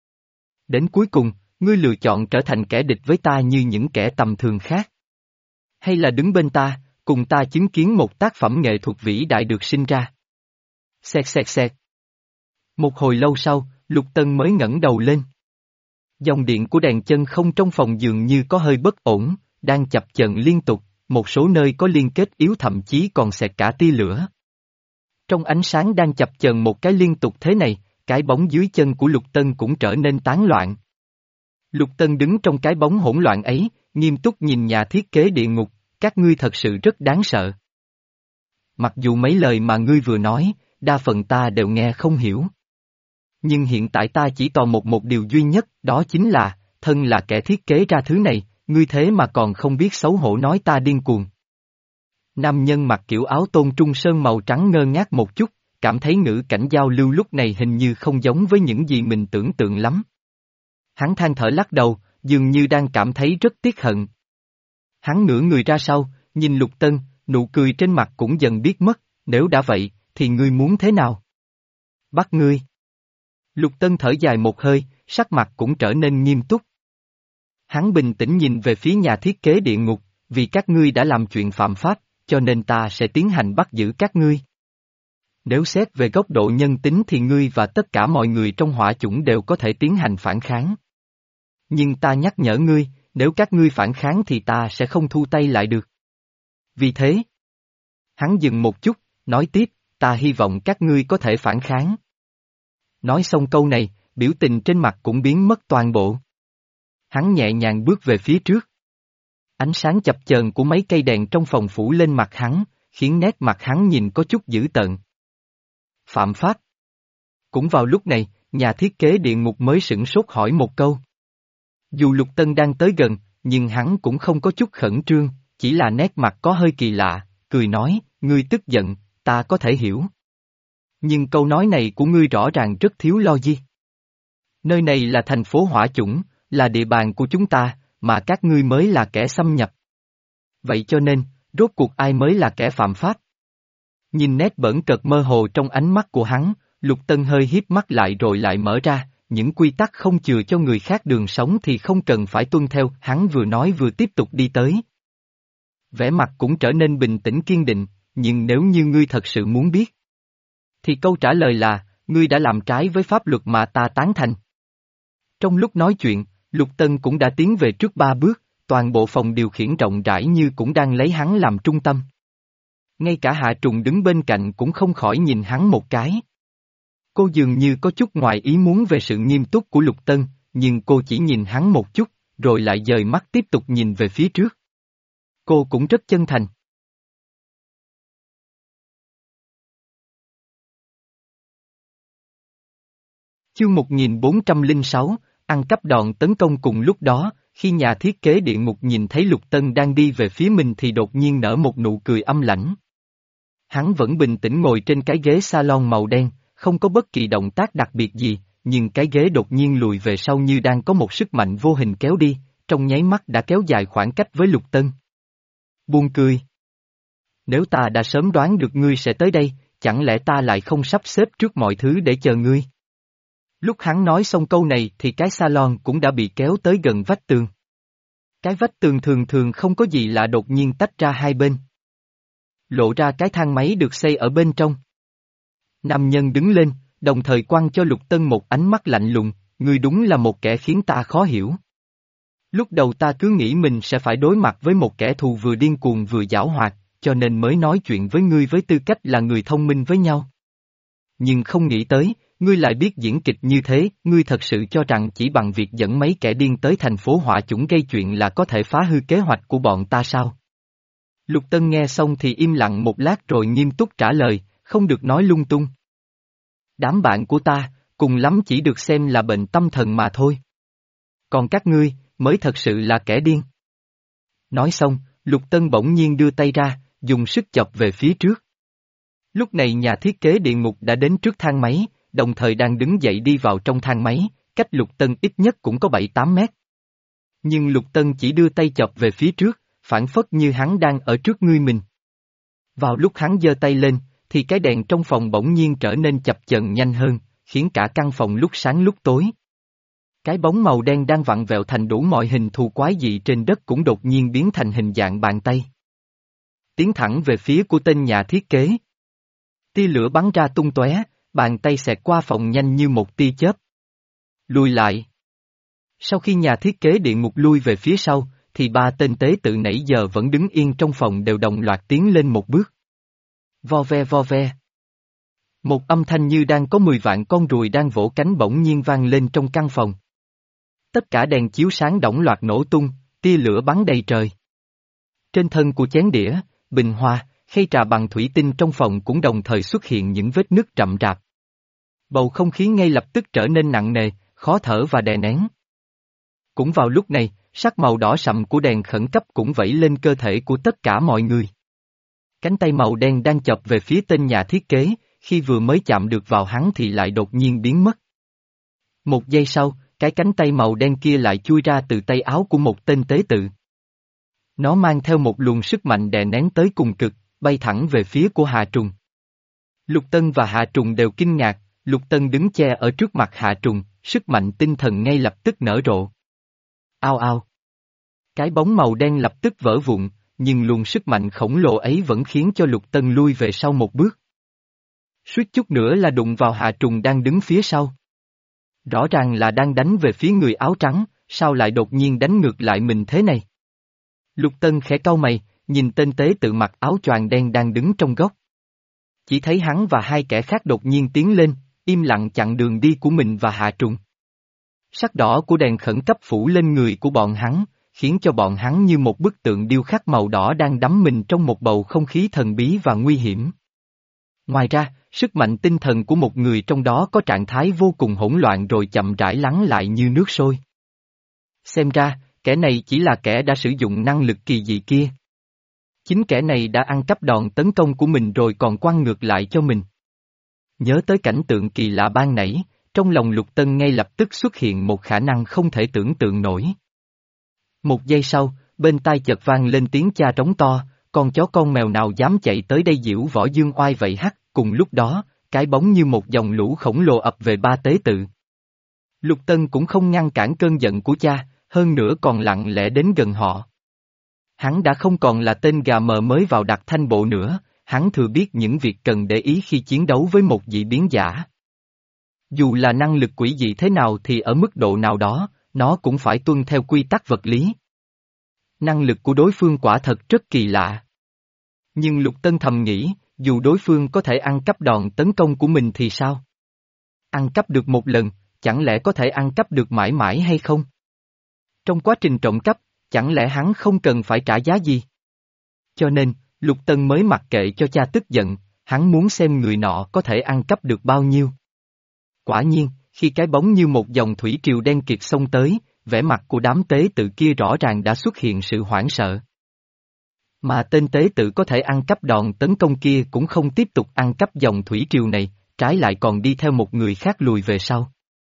Đến cuối cùng, ngươi lựa chọn trở thành kẻ địch với ta như những kẻ tầm thường khác. Hay là đứng bên ta, cùng ta chứng kiến một tác phẩm nghệ thuật vĩ đại được sinh ra. Xẹt xẹt xẹt. Một hồi lâu sau, Lục Tân mới ngẩng đầu lên. Dòng điện của đèn chân không trong phòng dường như có hơi bất ổn, đang chập chờn liên tục, một số nơi có liên kết yếu thậm chí còn xẹt cả tia lửa. Trong ánh sáng đang chập chờn một cái liên tục thế này, cái bóng dưới chân của Lục Tân cũng trở nên tán loạn. Lục Tân đứng trong cái bóng hỗn loạn ấy, nghiêm túc nhìn nhà thiết kế địa ngục, các ngươi thật sự rất đáng sợ. Mặc dù mấy lời mà ngươi vừa nói, đa phần ta đều nghe không hiểu. Nhưng hiện tại ta chỉ tò một một điều duy nhất, đó chính là, thân là kẻ thiết kế ra thứ này, ngươi thế mà còn không biết xấu hổ nói ta điên cuồng. Nam nhân mặc kiểu áo tôn trung sơn màu trắng ngơ ngác một chút, cảm thấy ngữ cảnh giao lưu lúc này hình như không giống với những gì mình tưởng tượng lắm. Hắn than thở lắc đầu, dường như đang cảm thấy rất tiếc hận. Hắn ngửa người ra sau, nhìn Lục Tân, nụ cười trên mặt cũng dần biết mất, nếu đã vậy, thì ngươi muốn thế nào? Bắt ngươi. Lục Tân thở dài một hơi, sắc mặt cũng trở nên nghiêm túc. Hắn bình tĩnh nhìn về phía nhà thiết kế địa ngục, vì các ngươi đã làm chuyện phạm pháp, cho nên ta sẽ tiến hành bắt giữ các ngươi. Nếu xét về góc độ nhân tính thì ngươi và tất cả mọi người trong hỏa chủng đều có thể tiến hành phản kháng. Nhưng ta nhắc nhở ngươi, nếu các ngươi phản kháng thì ta sẽ không thu tay lại được. Vì thế, hắn dừng một chút, nói tiếp, ta hy vọng các ngươi có thể phản kháng. Nói xong câu này, biểu tình trên mặt cũng biến mất toàn bộ. Hắn nhẹ nhàng bước về phía trước. Ánh sáng chập chờn của mấy cây đèn trong phòng phủ lên mặt hắn, khiến nét mặt hắn nhìn có chút dữ tợn. Phạm pháp. Cũng vào lúc này, nhà thiết kế địa ngục mới sửng sốt hỏi một câu. Dù Lục Tân đang tới gần, nhưng hắn cũng không có chút khẩn trương, chỉ là nét mặt có hơi kỳ lạ, cười nói, ngươi tức giận, ta có thể hiểu. Nhưng câu nói này của ngươi rõ ràng rất thiếu logic. Nơi này là thành phố hỏa chủng, là địa bàn của chúng ta, mà các ngươi mới là kẻ xâm nhập. Vậy cho nên, rốt cuộc ai mới là kẻ phạm pháp? Nhìn nét bỡn cợt mơ hồ trong ánh mắt của hắn, Lục Tân hơi híp mắt lại rồi lại mở ra, những quy tắc không chừa cho người khác đường sống thì không cần phải tuân theo, hắn vừa nói vừa tiếp tục đi tới. Vẻ mặt cũng trở nên bình tĩnh kiên định, nhưng nếu như ngươi thật sự muốn biết, thì câu trả lời là, ngươi đã làm trái với pháp luật mà ta tán thành. Trong lúc nói chuyện, Lục Tân cũng đã tiến về trước ba bước, toàn bộ phòng điều khiển rộng rãi như cũng đang lấy hắn làm trung tâm. Ngay cả Hạ Trùng đứng bên cạnh cũng không khỏi nhìn hắn một cái. Cô dường như có chút ngoài ý muốn về sự nghiêm túc của Lục Tân, nhưng cô chỉ nhìn hắn một chút, rồi lại dời mắt tiếp tục nhìn về phía trước. Cô cũng rất chân thành. Chương một nghìn bốn trăm lẻ sáu, ăn cắp đòn tấn công. Cùng lúc đó, khi nhà thiết kế địa ngục nhìn thấy Lục Tân đang đi về phía mình thì đột nhiên nở một nụ cười âm lãnh. Hắn vẫn bình tĩnh ngồi trên cái ghế salon màu đen, không có bất kỳ động tác đặc biệt gì, nhưng cái ghế đột nhiên lùi về sau như đang có một sức mạnh vô hình kéo đi, trong nháy mắt đã kéo dài khoảng cách với Lục Tân. Buông cười. Nếu ta đã sớm đoán được ngươi sẽ tới đây, chẳng lẽ ta lại không sắp xếp trước mọi thứ để chờ ngươi? Lúc hắn nói xong câu này thì cái salon cũng đã bị kéo tới gần vách tường. Cái vách tường thường thường không có gì lạ đột nhiên tách ra hai bên. Lộ ra cái thang máy được xây ở bên trong. Nam nhân đứng lên, đồng thời quăng cho Lục Tân một ánh mắt lạnh lùng, ngươi đúng là một kẻ khiến ta khó hiểu. Lúc đầu ta cứ nghĩ mình sẽ phải đối mặt với một kẻ thù vừa điên cuồng vừa giảo hoạt, cho nên mới nói chuyện với ngươi với tư cách là người thông minh với nhau, nhưng không nghĩ tới, ngươi lại biết diễn kịch như thế, ngươi thật sự cho rằng chỉ bằng việc dẫn mấy kẻ điên tới thành phố hỏa chủng gây chuyện là có thể phá hư kế hoạch của bọn ta sao? Lục Tân nghe xong thì im lặng một lát rồi nghiêm túc trả lời, không được nói lung tung. Đám bạn của ta, cùng lắm chỉ được xem là bệnh tâm thần mà thôi. Còn các ngươi, mới thật sự là kẻ điên. Nói xong, Lục Tân bỗng nhiên đưa tay ra, dùng sức chọc về phía trước. Lúc này nhà thiết kế địa ngục đã đến trước thang máy, đồng thời đang đứng dậy đi vào trong thang máy, cách Lục Tân ít nhất cũng có bảy tám mét. Nhưng Lục Tân chỉ đưa tay chọc về phía trước, phản phất như hắn đang ở trước ngươi mình. Vào lúc hắn giơ tay lên, thì cái đèn trong phòng bỗng nhiên trở nên chập chờn nhanh hơn, khiến cả căn phòng lúc sáng lúc tối. Cái bóng màu đen đang vặn vẹo thành đủ mọi hình thù quái dị trên đất cũng đột nhiên biến thành hình dạng bàn tay. Tiến thẳng về phía của tên nhà thiết kế. Tia lửa bắn ra tung tóe, bàn tay xẹt qua phòng nhanh như một tia chớp. Lùi lại. Sau khi nhà thiết kế địa ngục lui về phía sau, thì ba tên tế tự nãy giờ vẫn đứng yên trong phòng đều đồng loạt tiến lên một bước. Vo ve vo ve. Một âm thanh như đang có mười vạn con ruồi đang vỗ cánh bỗng nhiên vang lên trong căn phòng. Tất cả đèn chiếu sáng đổng loạt nổ tung, tia lửa bắn đầy trời. Trên thân của chén đĩa, bình hoa, khay trà bằng thủy tinh trong phòng cũng đồng thời xuất hiện những vết nứt rậm rạp. Bầu không khí ngay lập tức trở nên nặng nề, khó thở và đè nén. Cũng vào lúc này, sắc màu đỏ sậm của đèn khẩn cấp cũng vẫy lên cơ thể của tất cả mọi người. Cánh tay màu đen đang chọc về phía tên nhà thiết kế, khi vừa mới chạm được vào hắn thì lại đột nhiên biến mất. Một giây sau, cái cánh tay màu đen kia lại chui ra từ tay áo của một tên tế tự. Nó mang theo một luồng sức mạnh đè nén tới cùng cực, bay thẳng về phía của Hà Trùng. Lục Tân và Hà Trùng đều kinh ngạc, Lục Tân đứng che ở trước mặt Hà Trùng, sức mạnh tinh thần ngay lập tức nở rộ. Ao ao. Cái bóng màu đen lập tức vỡ vụn, nhưng luồng sức mạnh khổng lồ ấy vẫn khiến cho Lục Tân lui về sau một bước. Suýt chút nữa là đụng vào Hà Trùng đang đứng phía sau. Rõ ràng là đang đánh về phía người áo trắng, sao lại đột nhiên đánh ngược lại mình thế này? Lục Tân khẽ cau mày, nhìn tên tế tự mặc áo choàng đen đang đứng trong góc. Chỉ thấy hắn và hai kẻ khác đột nhiên tiến lên, im lặng chặn đường đi của mình và Hà Trùng. Sắc đỏ của đèn khẩn cấp phủ lên người của bọn hắn, khiến cho bọn hắn như một bức tượng điêu khắc màu đỏ đang đắm mình trong một bầu không khí thần bí và nguy hiểm. Ngoài ra, sức mạnh tinh thần của một người trong đó có trạng thái vô cùng hỗn loạn rồi chậm rãi lắng lại như nước sôi. Xem ra, kẻ này chỉ là kẻ đã sử dụng năng lực kỳ dị kia. Chính kẻ này đã ăn cắp đòn tấn công của mình rồi còn quăng ngược lại cho mình. Nhớ tới cảnh tượng kỳ lạ ban nãy, trong lòng Lục Tân ngay lập tức xuất hiện một khả năng không thể tưởng tượng nổi. Một giây sau, bên tai chợt vang lên tiếng cha trống to, con chó con mèo nào dám chạy tới đây diễu võ dương oai vậy hắc, cùng lúc đó, cái bóng như một dòng lũ khổng lồ ập về ba tế tự. Lục Tân cũng không ngăn cản cơn giận của cha, hơn nữa còn lặng lẽ đến gần họ. Hắn đã không còn là tên gà mờ mới vào đặc thanh bộ nữa, hắn thừa biết những việc cần để ý khi chiến đấu với một dị biến giả. Dù là năng lực quỷ dị thế nào thì ở mức độ nào đó, nó cũng phải tuân theo quy tắc vật lý. Năng lực của đối phương quả thật rất kỳ lạ. Nhưng Lục Tân thầm nghĩ, dù đối phương có thể ăn cắp đòn tấn công của mình thì sao? Ăn cắp được một lần, chẳng lẽ có thể ăn cắp được mãi mãi hay không? Trong quá trình trộm cắp, chẳng lẽ hắn không cần phải trả giá gì? Cho nên, Lục Tân mới mặc kệ cho cha tức giận, hắn muốn xem người nọ có thể ăn cắp được bao nhiêu. Quả nhiên, khi cái bóng như một dòng thủy triều đen kịt xông tới, vẻ mặt của đám tế tự kia rõ ràng đã xuất hiện sự hoảng sợ. Mà tên tế tự có thể ăn cắp đòn tấn công kia cũng không tiếp tục ăn cắp dòng thủy triều này, trái lại còn đi theo một người khác lùi về sau.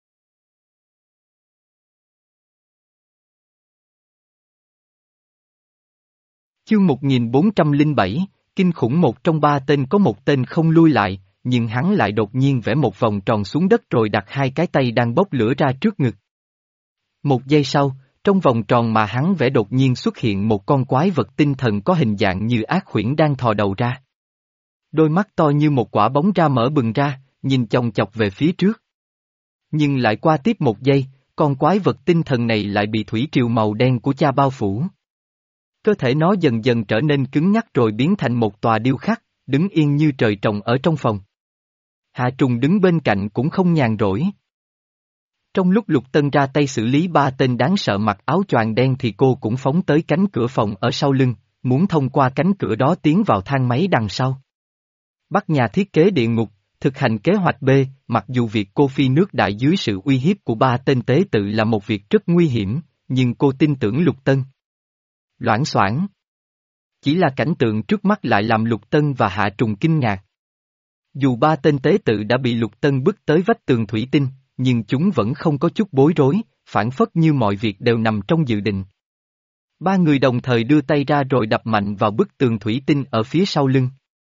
Chương một nghìn bốn trăm lẻ bảy, kinh khủng một trong ba tên có một tên không lui lại, nhưng hắn lại đột nhiên vẽ một vòng tròn xuống đất rồi đặt hai cái tay đang bốc lửa ra trước ngực. Một giây sau, trong vòng tròn mà hắn vẽ đột nhiên xuất hiện một con quái vật tinh thần có hình dạng như ác khuyển đang thò đầu ra. Đôi mắt to như một quả bóng ra mở bừng ra, nhìn chòng chọc về phía trước. Nhưng lại qua tiếp một giây, con quái vật tinh thần này lại bị thủy triều màu đen của cha bao phủ. Cơ thể nó dần dần trở nên cứng nhắc rồi biến thành một tòa điêu khắc, đứng yên như trời trồng ở trong phòng. Hạ Trùng đứng bên cạnh cũng không nhàn rỗi. Trong lúc Lục Tân ra tay xử lý ba tên đáng sợ mặc áo choàng đen thì cô cũng phóng tới cánh cửa phòng ở sau lưng, muốn thông qua cánh cửa đó tiến vào thang máy đằng sau. Bắt nhà thiết kế địa ngục, thực hành kế hoạch B, mặc dù việc cô phi nước đại dưới sự uy hiếp của ba tên tế tự là một việc rất nguy hiểm, nhưng cô tin tưởng Lục Tân. Loảng xoảng. Chỉ là cảnh tượng trước mắt lại làm Lục Tân và Hạ Trùng kinh ngạc. Dù ba tên tế tự đã bị Lục Tân bức tới vách tường thủy tinh, nhưng chúng vẫn không có chút bối rối, phản phất như mọi việc đều nằm trong dự định. Ba người đồng thời đưa tay ra rồi đập mạnh vào bức tường thủy tinh ở phía sau lưng.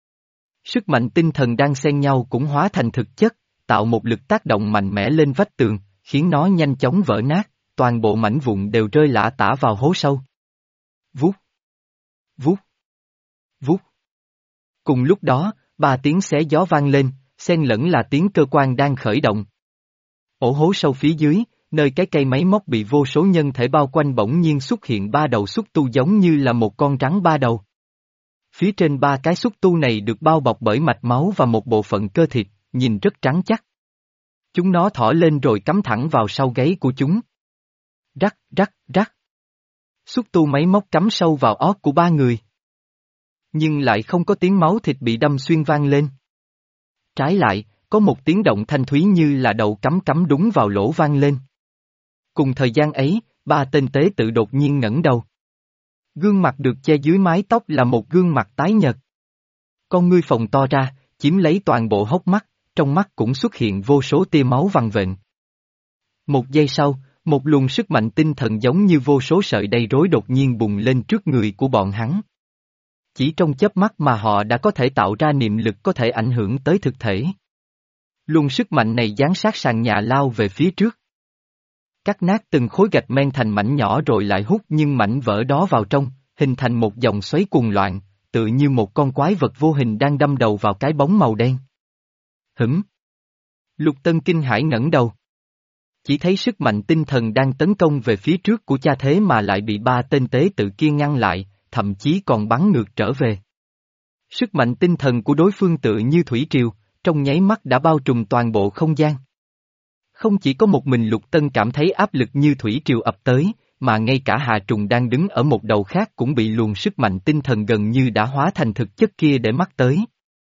Sức mạnh tinh thần đang xen nhau cũng hóa thành thực chất, tạo một lực tác động mạnh mẽ lên vách tường, khiến nó nhanh chóng vỡ nát, toàn bộ mảnh vụn đều rơi lả tả vào hố sâu. Vút, vút, vút. Cùng lúc đó, ba tiếng xé gió vang lên, xen lẫn là tiếng cơ quan đang khởi động. Ổ hố sâu phía dưới, nơi cái cây máy móc bị vô số nhân thể bao quanh bỗng nhiên xuất hiện ba đầu xúc tu giống như là một con rắn ba đầu. Phía trên ba cái xúc tu này được bao bọc bởi mạch máu và một bộ phận cơ thịt, nhìn rất trắng chắc. Chúng nó thỏ lên rồi cắm thẳng vào sau gáy của chúng. Rắc, rắc, rắc. Xúc tu máy móc cắm sâu vào ót của ba người. Nhưng lại không có tiếng máu thịt bị đâm xuyên vang lên. Trái lại, có một tiếng động thanh thúy như là đầu cắm cắm đúng vào lỗ vang lên. Cùng thời gian ấy, ba tên tế tự đột nhiên ngẩng đầu. Gương mặt được che dưới mái tóc là một gương mặt tái nhợt. Con ngươi phồng to ra, chiếm lấy toàn bộ hốc mắt, trong mắt cũng xuất hiện vô số tia máu vằn vện. Một giây sau, một luồng sức mạnh tinh thần giống như vô số sợi dây rối đột nhiên bùng lên trước người của bọn hắn. Chỉ trong chớp mắt mà họ đã có thể tạo ra niệm lực có thể ảnh hưởng tới thực thể. Luồng sức mạnh này giáng sát sàn nhà lao về phía trước. Cắt nát từng khối gạch men thành mảnh nhỏ rồi lại hút những mảnh vỡ đó vào trong, hình thành một dòng xoáy cuồng loạn, tự như một con quái vật vô hình đang đâm đầu vào cái bóng màu đen. Hửm! Lục Tân kinh hãi ngẩng đầu. Chỉ thấy sức mạnh tinh thần đang tấn công về phía trước của cha thế mà lại bị ba tên tế tự kia ngăn lại, thậm chí còn bắn ngược trở về. Sức mạnh tinh thần của đối phương tự như thủy triều, trong nháy mắt đã bao trùm toàn bộ không gian. Không chỉ có một mình Lục Tân cảm thấy áp lực như thủy triều ập tới, mà ngay cả Hà Trùng đang đứng ở một đầu khác cũng bị luồng sức mạnh tinh thần gần như đã hóa thành thực chất kia để mắt tới.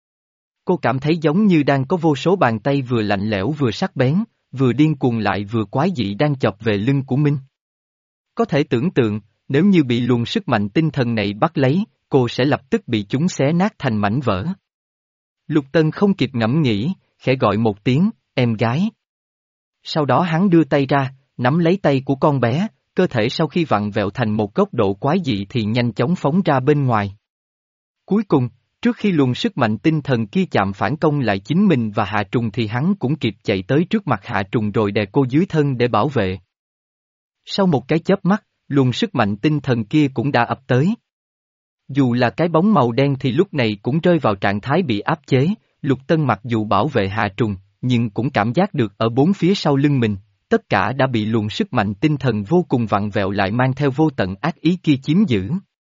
Cô cảm thấy giống như đang có vô số bàn tay vừa lạnh lẽo vừa sắc bén, vừa điên cuồng lại vừa quái dị đang chọc về lưng của Minh. Có thể tưởng tượng, nếu như bị luồng sức mạnh tinh thần này bắt lấy, cô sẽ lập tức bị chúng xé nát thành mảnh vỡ. Lục Tân không kịp ngẫm nghĩ, khẽ gọi một tiếng, em gái. Sau đó hắn đưa tay ra, nắm lấy tay của con bé, cơ thể sau khi vặn vẹo thành một góc độ quái dị thì nhanh chóng phóng ra bên ngoài. Cuối cùng, trước khi luồng sức mạnh tinh thần kia chạm phản công lại chính mình và Hạ Trùng thì hắn cũng kịp chạy tới trước mặt Hạ Trùng rồi đè cô dưới thân để bảo vệ. Sau một cái chớp mắt, luồng sức mạnh tinh thần kia cũng đã ập tới. Dù là cái bóng màu đen thì lúc này cũng rơi vào trạng thái bị áp chế, Lục Tân mặc dù bảo vệ Hạ Trùng, nhưng cũng cảm giác được ở bốn phía sau lưng mình, tất cả đã bị luồng sức mạnh tinh thần vô cùng vặn vẹo lại mang theo vô tận ác ý kia chiếm giữ.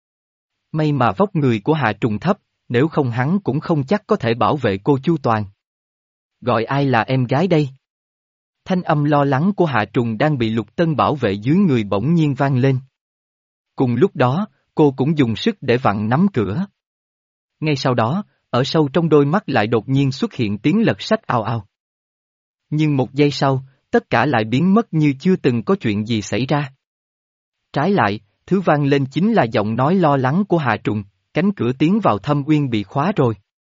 May mà vóc người của Hạ Trùng thấp, nếu không hắn cũng không chắc có thể bảo vệ cô chu toàn. Gọi ai là em gái đây? Thanh âm lo lắng của Hạ Trùng đang bị Lục Tân bảo vệ dưới người bỗng nhiên vang lên. Cùng lúc đó, cô cũng dùng sức để vặn nắm cửa. Ngay sau đó, ở sâu trong đôi mắt lại đột nhiên xuất hiện tiếng lật sách ào ào. Nhưng một giây sau, tất cả lại biến mất như chưa từng có chuyện gì xảy ra. Trái lại, thứ vang lên chính là giọng nói lo lắng của Hạ Trùng, cánh cửa tiến vào Thâm Uyên bị khóa rồi.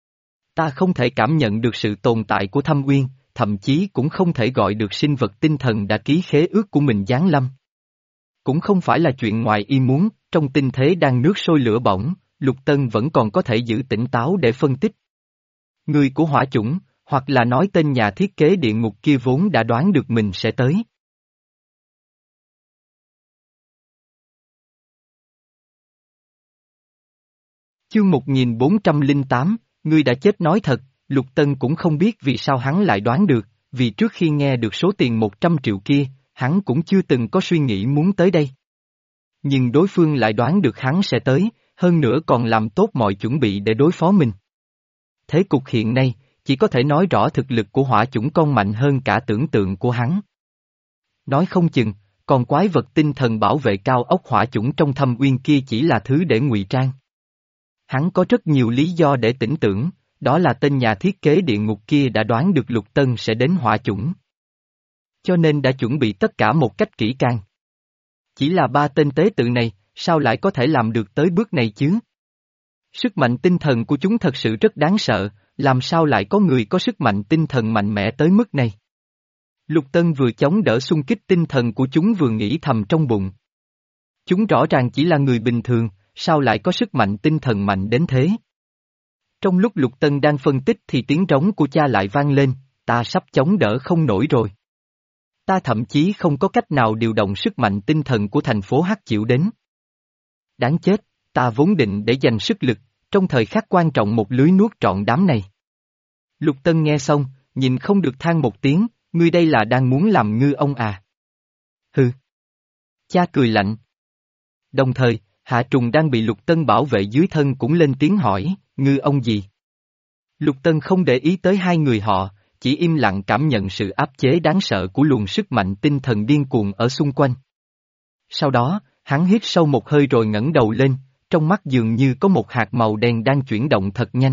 Ta không thể cảm nhận được sự tồn tại của Thâm Uyên, thậm chí cũng không thể gọi được sinh vật tinh thần đã ký khế ước của mình giáng lâm. Cũng không phải là chuyện ngoài ý muốn, trong tình thế đang nước sôi lửa bỏng, Lục Tân vẫn còn có thể giữ tỉnh táo để phân tích. Người của hỏa chủng, hoặc là nói tên nhà thiết kế địa ngục kia vốn đã đoán được mình sẽ tới. Chương một nghìn bốn trăm lẻ tám, ngươi đã chết nói thật, Lục Tân cũng không biết vì sao hắn lại đoán được, vì trước khi nghe được số tiền một trăm triệu kia, hắn cũng chưa từng có suy nghĩ muốn tới đây. Nhưng đối phương lại đoán được hắn sẽ tới, hơn nữa còn làm tốt mọi chuẩn bị để đối phó mình. Thế cục hiện nay, chỉ có thể nói rõ thực lực của hỏa chủng con mạnh hơn cả tưởng tượng của hắn. Nói không chừng, còn quái vật tinh thần bảo vệ cao ốc hỏa chủng trong thâm uyên kia chỉ là thứ để ngụy trang. Hắn có rất nhiều lý do để tưởng tưởng, đó là tên nhà thiết kế địa ngục kia đã đoán được Lục Tân sẽ đến hỏa chủng. Cho nên đã chuẩn bị tất cả một cách kỹ càng. Chỉ là ba tên tế tự này, sao lại có thể làm được tới bước này chứ? Sức mạnh tinh thần của chúng thật sự rất đáng sợ, làm sao lại có người có sức mạnh tinh thần mạnh mẽ tới mức này? Lục Tân vừa chống đỡ xung kích tinh thần của chúng vừa nghĩ thầm trong bụng. Chúng rõ ràng chỉ là người bình thường, sao lại có sức mạnh tinh thần mạnh đến thế? Trong lúc Lục Tân đang phân tích thì tiếng trống của cha lại vang lên, ta sắp chống đỡ không nổi rồi. Ta thậm chí không có cách nào điều động sức mạnh tinh thần của thành phố Hắc chịu đến. Đáng chết, ta vốn định để dành sức lực, trong thời khắc quan trọng một lưới nuốt trọn đám này. Lục Tân nghe xong, nhìn không được than một tiếng, ngươi đây là đang muốn làm ngư ông à? Hừ. Cha cười lạnh. Đồng thời, Hạ Trùng đang bị Lục Tân bảo vệ dưới thân cũng lên tiếng hỏi, ngư ông gì? Lục Tân không để ý tới hai người họ, chỉ im lặng cảm nhận sự áp chế đáng sợ của luồng sức mạnh tinh thần điên cuồng ở xung quanh. Sau đó, hắn hít sâu một hơi rồi ngẩng đầu lên, trong mắt dường như có một hạt màu đen đang chuyển động thật nhanh.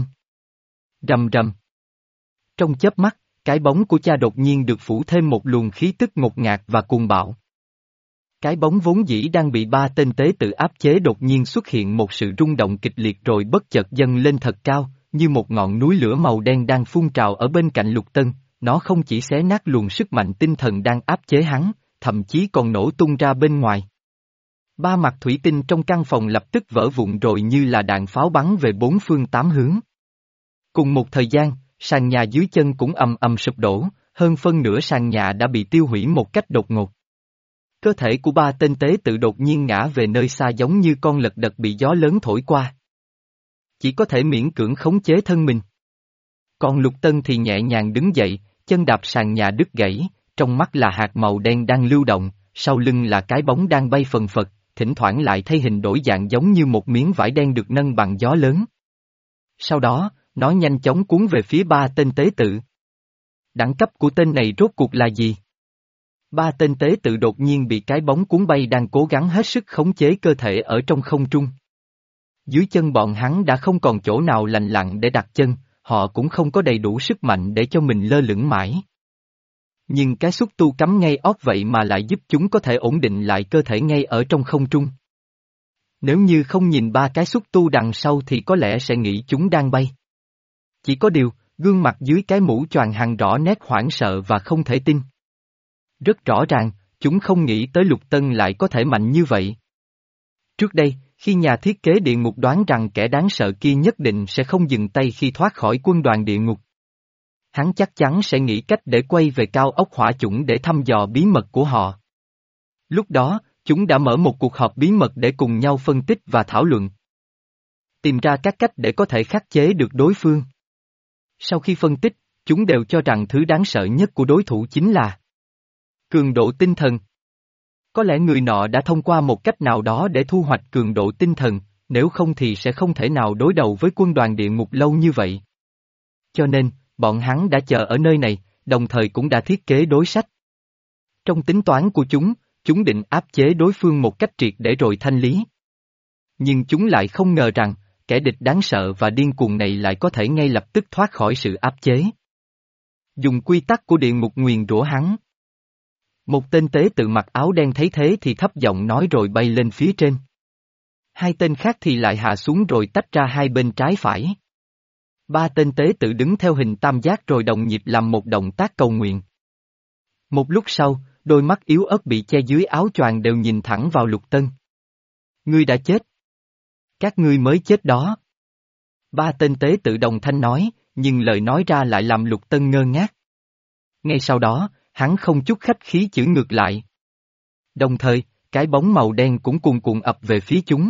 Rầm rầm. Trong chớp mắt, cái bóng của cha đột nhiên được phủ thêm một luồng khí tức ngột ngạt và cuồng bạo. Cái bóng vốn dĩ đang bị ba tên tế tự áp chế đột nhiên xuất hiện một sự rung động kịch liệt rồi bất chợt dâng lên thật cao, như một ngọn núi lửa màu đen đang phun trào ở bên cạnh Lục Tân, nó không chỉ xé nát luồng sức mạnh tinh thần đang áp chế hắn, thậm chí còn nổ tung ra bên ngoài. Ba mặt thủy tinh trong căn phòng lập tức vỡ vụn rồi như là đạn pháo bắn về bốn phương tám hướng. Cùng một thời gian, sàn nhà dưới chân cũng ầm ầm sụp đổ, hơn phân nửa sàn nhà đã bị tiêu hủy một cách đột ngột. Cơ thể của ba tên tế tự đột nhiên ngã về nơi xa giống như con lật đật bị gió lớn thổi qua. Chỉ có thể miễn cưỡng khống chế thân mình. Còn Lục Tân thì nhẹ nhàng đứng dậy, chân đạp sàn nhà đứt gãy, trong mắt là hạt màu đen đang lưu động, sau lưng là cái bóng đang bay phần phật, thỉnh thoảng lại thay hình đổi dạng giống như một miếng vải đen được nâng bằng gió lớn. Sau đó, nó nhanh chóng cuốn về phía ba tên tế tự. Đẳng cấp của tên này rốt cuộc là gì? Ba tên tế tự đột nhiên bị cái bóng cuốn bay đang cố gắng hết sức khống chế cơ thể ở trong không trung. Dưới chân bọn hắn đã không còn chỗ nào lành lặn để đặt chân, họ cũng không có đầy đủ sức mạnh để cho mình lơ lửng mãi. Nhưng cái xúc tu cắm ngay óc vậy mà lại giúp chúng có thể ổn định lại cơ thể ngay ở trong không trung. Nếu như không nhìn ba cái xúc tu đằng sau thì có lẽ sẽ nghĩ chúng đang bay. Chỉ có điều, gương mặt dưới cái mũ choàng hằn rõ nét hoảng sợ và không thể tin. Rất rõ ràng, chúng không nghĩ tới Lục Tân lại có thể mạnh như vậy. Trước đây, khi nhà thiết kế địa ngục đoán rằng kẻ đáng sợ kia nhất định sẽ không dừng tay khi thoát khỏi quân đoàn địa ngục. Hắn chắc chắn sẽ nghĩ cách để quay về cao ốc hỏa chủng để thăm dò bí mật của họ. Lúc đó, chúng đã mở một cuộc họp bí mật để cùng nhau phân tích và thảo luận. Tìm ra các cách để có thể khắc chế được đối phương. Sau khi phân tích, chúng đều cho rằng thứ đáng sợ nhất của đối thủ chính là cường độ tinh thần. Có lẽ người nọ đã thông qua một cách nào đó để thu hoạch cường độ tinh thần, nếu không thì sẽ không thể nào đối đầu với quân đoàn địa ngục lâu như vậy. Cho nên, bọn hắn đã chờ ở nơi này, đồng thời cũng đã thiết kế đối sách. Trong tính toán của chúng, chúng định áp chế đối phương một cách triệt để rồi thanh lý. Nhưng chúng lại không ngờ rằng, kẻ địch đáng sợ và điên cuồng này lại có thể ngay lập tức thoát khỏi sự áp chế. Dùng quy tắc của địa ngục nguyền rủa hắn. Một tên tế tự mặc áo đen thấy thế thì thấp giọng nói rồi bay lên phía trên. Hai tên khác thì lại hạ xuống rồi tách ra hai bên trái phải. Ba tên tế tự đứng theo hình tam giác rồi đồng nhịp làm một động tác cầu nguyện. Một lúc sau, đôi mắt yếu ớt bị che dưới áo choàng đều nhìn thẳng vào Lục Tân. Ngươi đã chết. Các ngươi mới chết đó. Ba tên tế tự đồng thanh nói, nhưng lời nói ra lại làm Lục Tân ngơ ngác. Ngay sau đó, hắn không chút khách khí chửi ngược lại. Đồng thời, cái bóng màu đen cũng cuồn cuộn ập về phía chúng.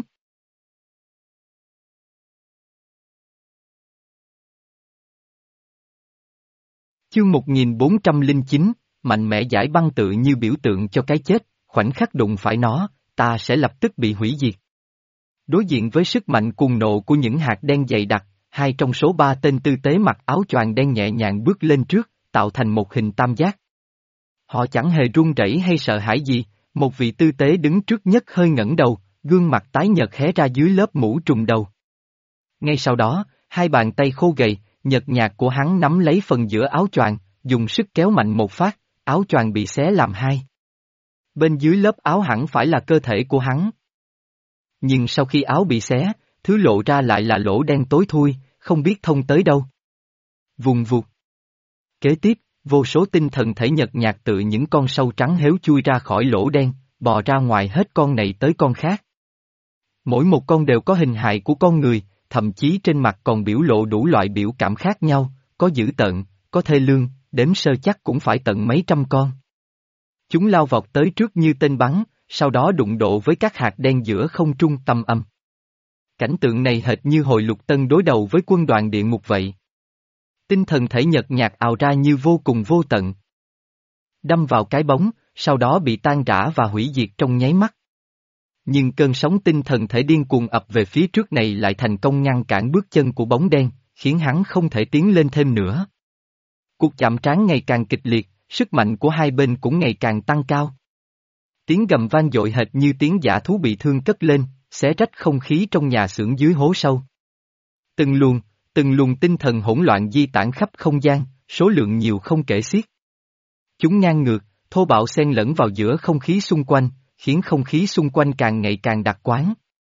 Chương một nghìn bốn trăm lẻ chín, mạnh mẽ giải băng tự như biểu tượng cho cái chết, khoảnh khắc đụng phải nó, ta sẽ lập tức bị hủy diệt. Đối diện với sức mạnh cuồng nộ của những hạt đen dày đặc, hai trong số ba tên tư tế mặc áo choàng đen nhẹ nhàng bước lên trước, tạo thành một hình tam giác. Họ chẳng hề run rẩy hay sợ hãi gì, một vị tư tế đứng trước nhất hơi ngẩng đầu, gương mặt tái nhợt hé ra dưới lớp mũ trùm đầu. Ngay sau đó, hai bàn tay khô gầy, nhợt nhạt của hắn nắm lấy phần giữa áo choàng, dùng sức kéo mạnh một phát, áo choàng bị xé làm hai. Bên dưới lớp áo hẳn phải là cơ thể của hắn. Nhưng sau khi áo bị xé, thứ lộ ra lại là lỗ đen tối thui, không biết thông tới đâu. Vùng vụt. Kế tiếp, vô số tinh thần thể nhợt nhạt tự những con sâu trắng héo chui ra khỏi lỗ đen, bò ra ngoài hết con này tới con khác. Mỗi một con đều có hình hài của con người, thậm chí trên mặt còn biểu lộ đủ loại biểu cảm khác nhau, có dữ tợn, có thê lương, đếm sơ chắc cũng phải tận mấy trăm con. Chúng lao vọt tới trước như tên bắn, sau đó đụng độ với các hạt đen giữa không trung tầm âm. Cảnh tượng này hệt như hồi Lục Tân đối đầu với quân đoàn địa ngục vậy. Tinh thần thể nhợt nhạt ào ra như vô cùng vô tận. Đâm vào cái bóng, sau đó bị tan rã và hủy diệt trong nháy mắt. Nhưng cơn sóng tinh thần thể điên cuồng ập về phía trước này lại thành công ngăn cản bước chân của bóng đen, khiến hắn không thể tiến lên thêm nữa. Cuộc chạm trán ngày càng kịch liệt, sức mạnh của hai bên cũng ngày càng tăng cao. Tiếng gầm vang dội hệt như tiếng dã thú bị thương cất lên, xé rách không khí trong nhà xưởng dưới hố sâu. Từng luồng, từng luồng tinh thần hỗn loạn di tản khắp không gian, số lượng nhiều không kể xiết. Chúng ngang ngược, thô bạo xen lẫn vào giữa không khí xung quanh, khiến không khí xung quanh càng ngày càng đặc quán.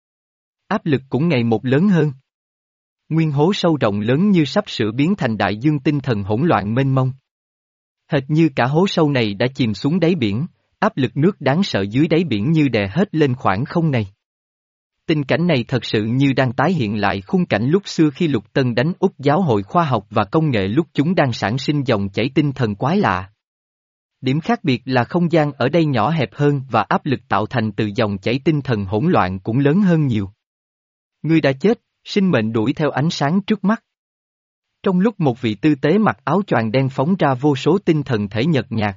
Áp lực cũng ngày một lớn hơn. Nguyên hố sâu rộng lớn như sắp sửa biến thành đại dương tinh thần hỗn loạn mênh mông. Hệt như cả hố sâu này đã chìm xuống đáy biển, áp lực nước đáng sợ dưới đáy biển như đè hết lên khoảng không này. Tình cảnh này thật sự như đang tái hiện lại khung cảnh lúc xưa khi Lục Tân đánh úp giáo hội khoa học và công nghệ lúc chúng đang sản sinh dòng chảy tinh thần quái lạ. Điểm khác biệt là không gian ở đây nhỏ hẹp hơn và áp lực tạo thành từ dòng chảy tinh thần hỗn loạn cũng lớn hơn nhiều. Ngươi đã chết, sinh mệnh đuổi theo ánh sáng trước mắt. Trong lúc một vị tư tế mặc áo choàng đen phóng ra vô số tinh thần thể nhợt nhạt.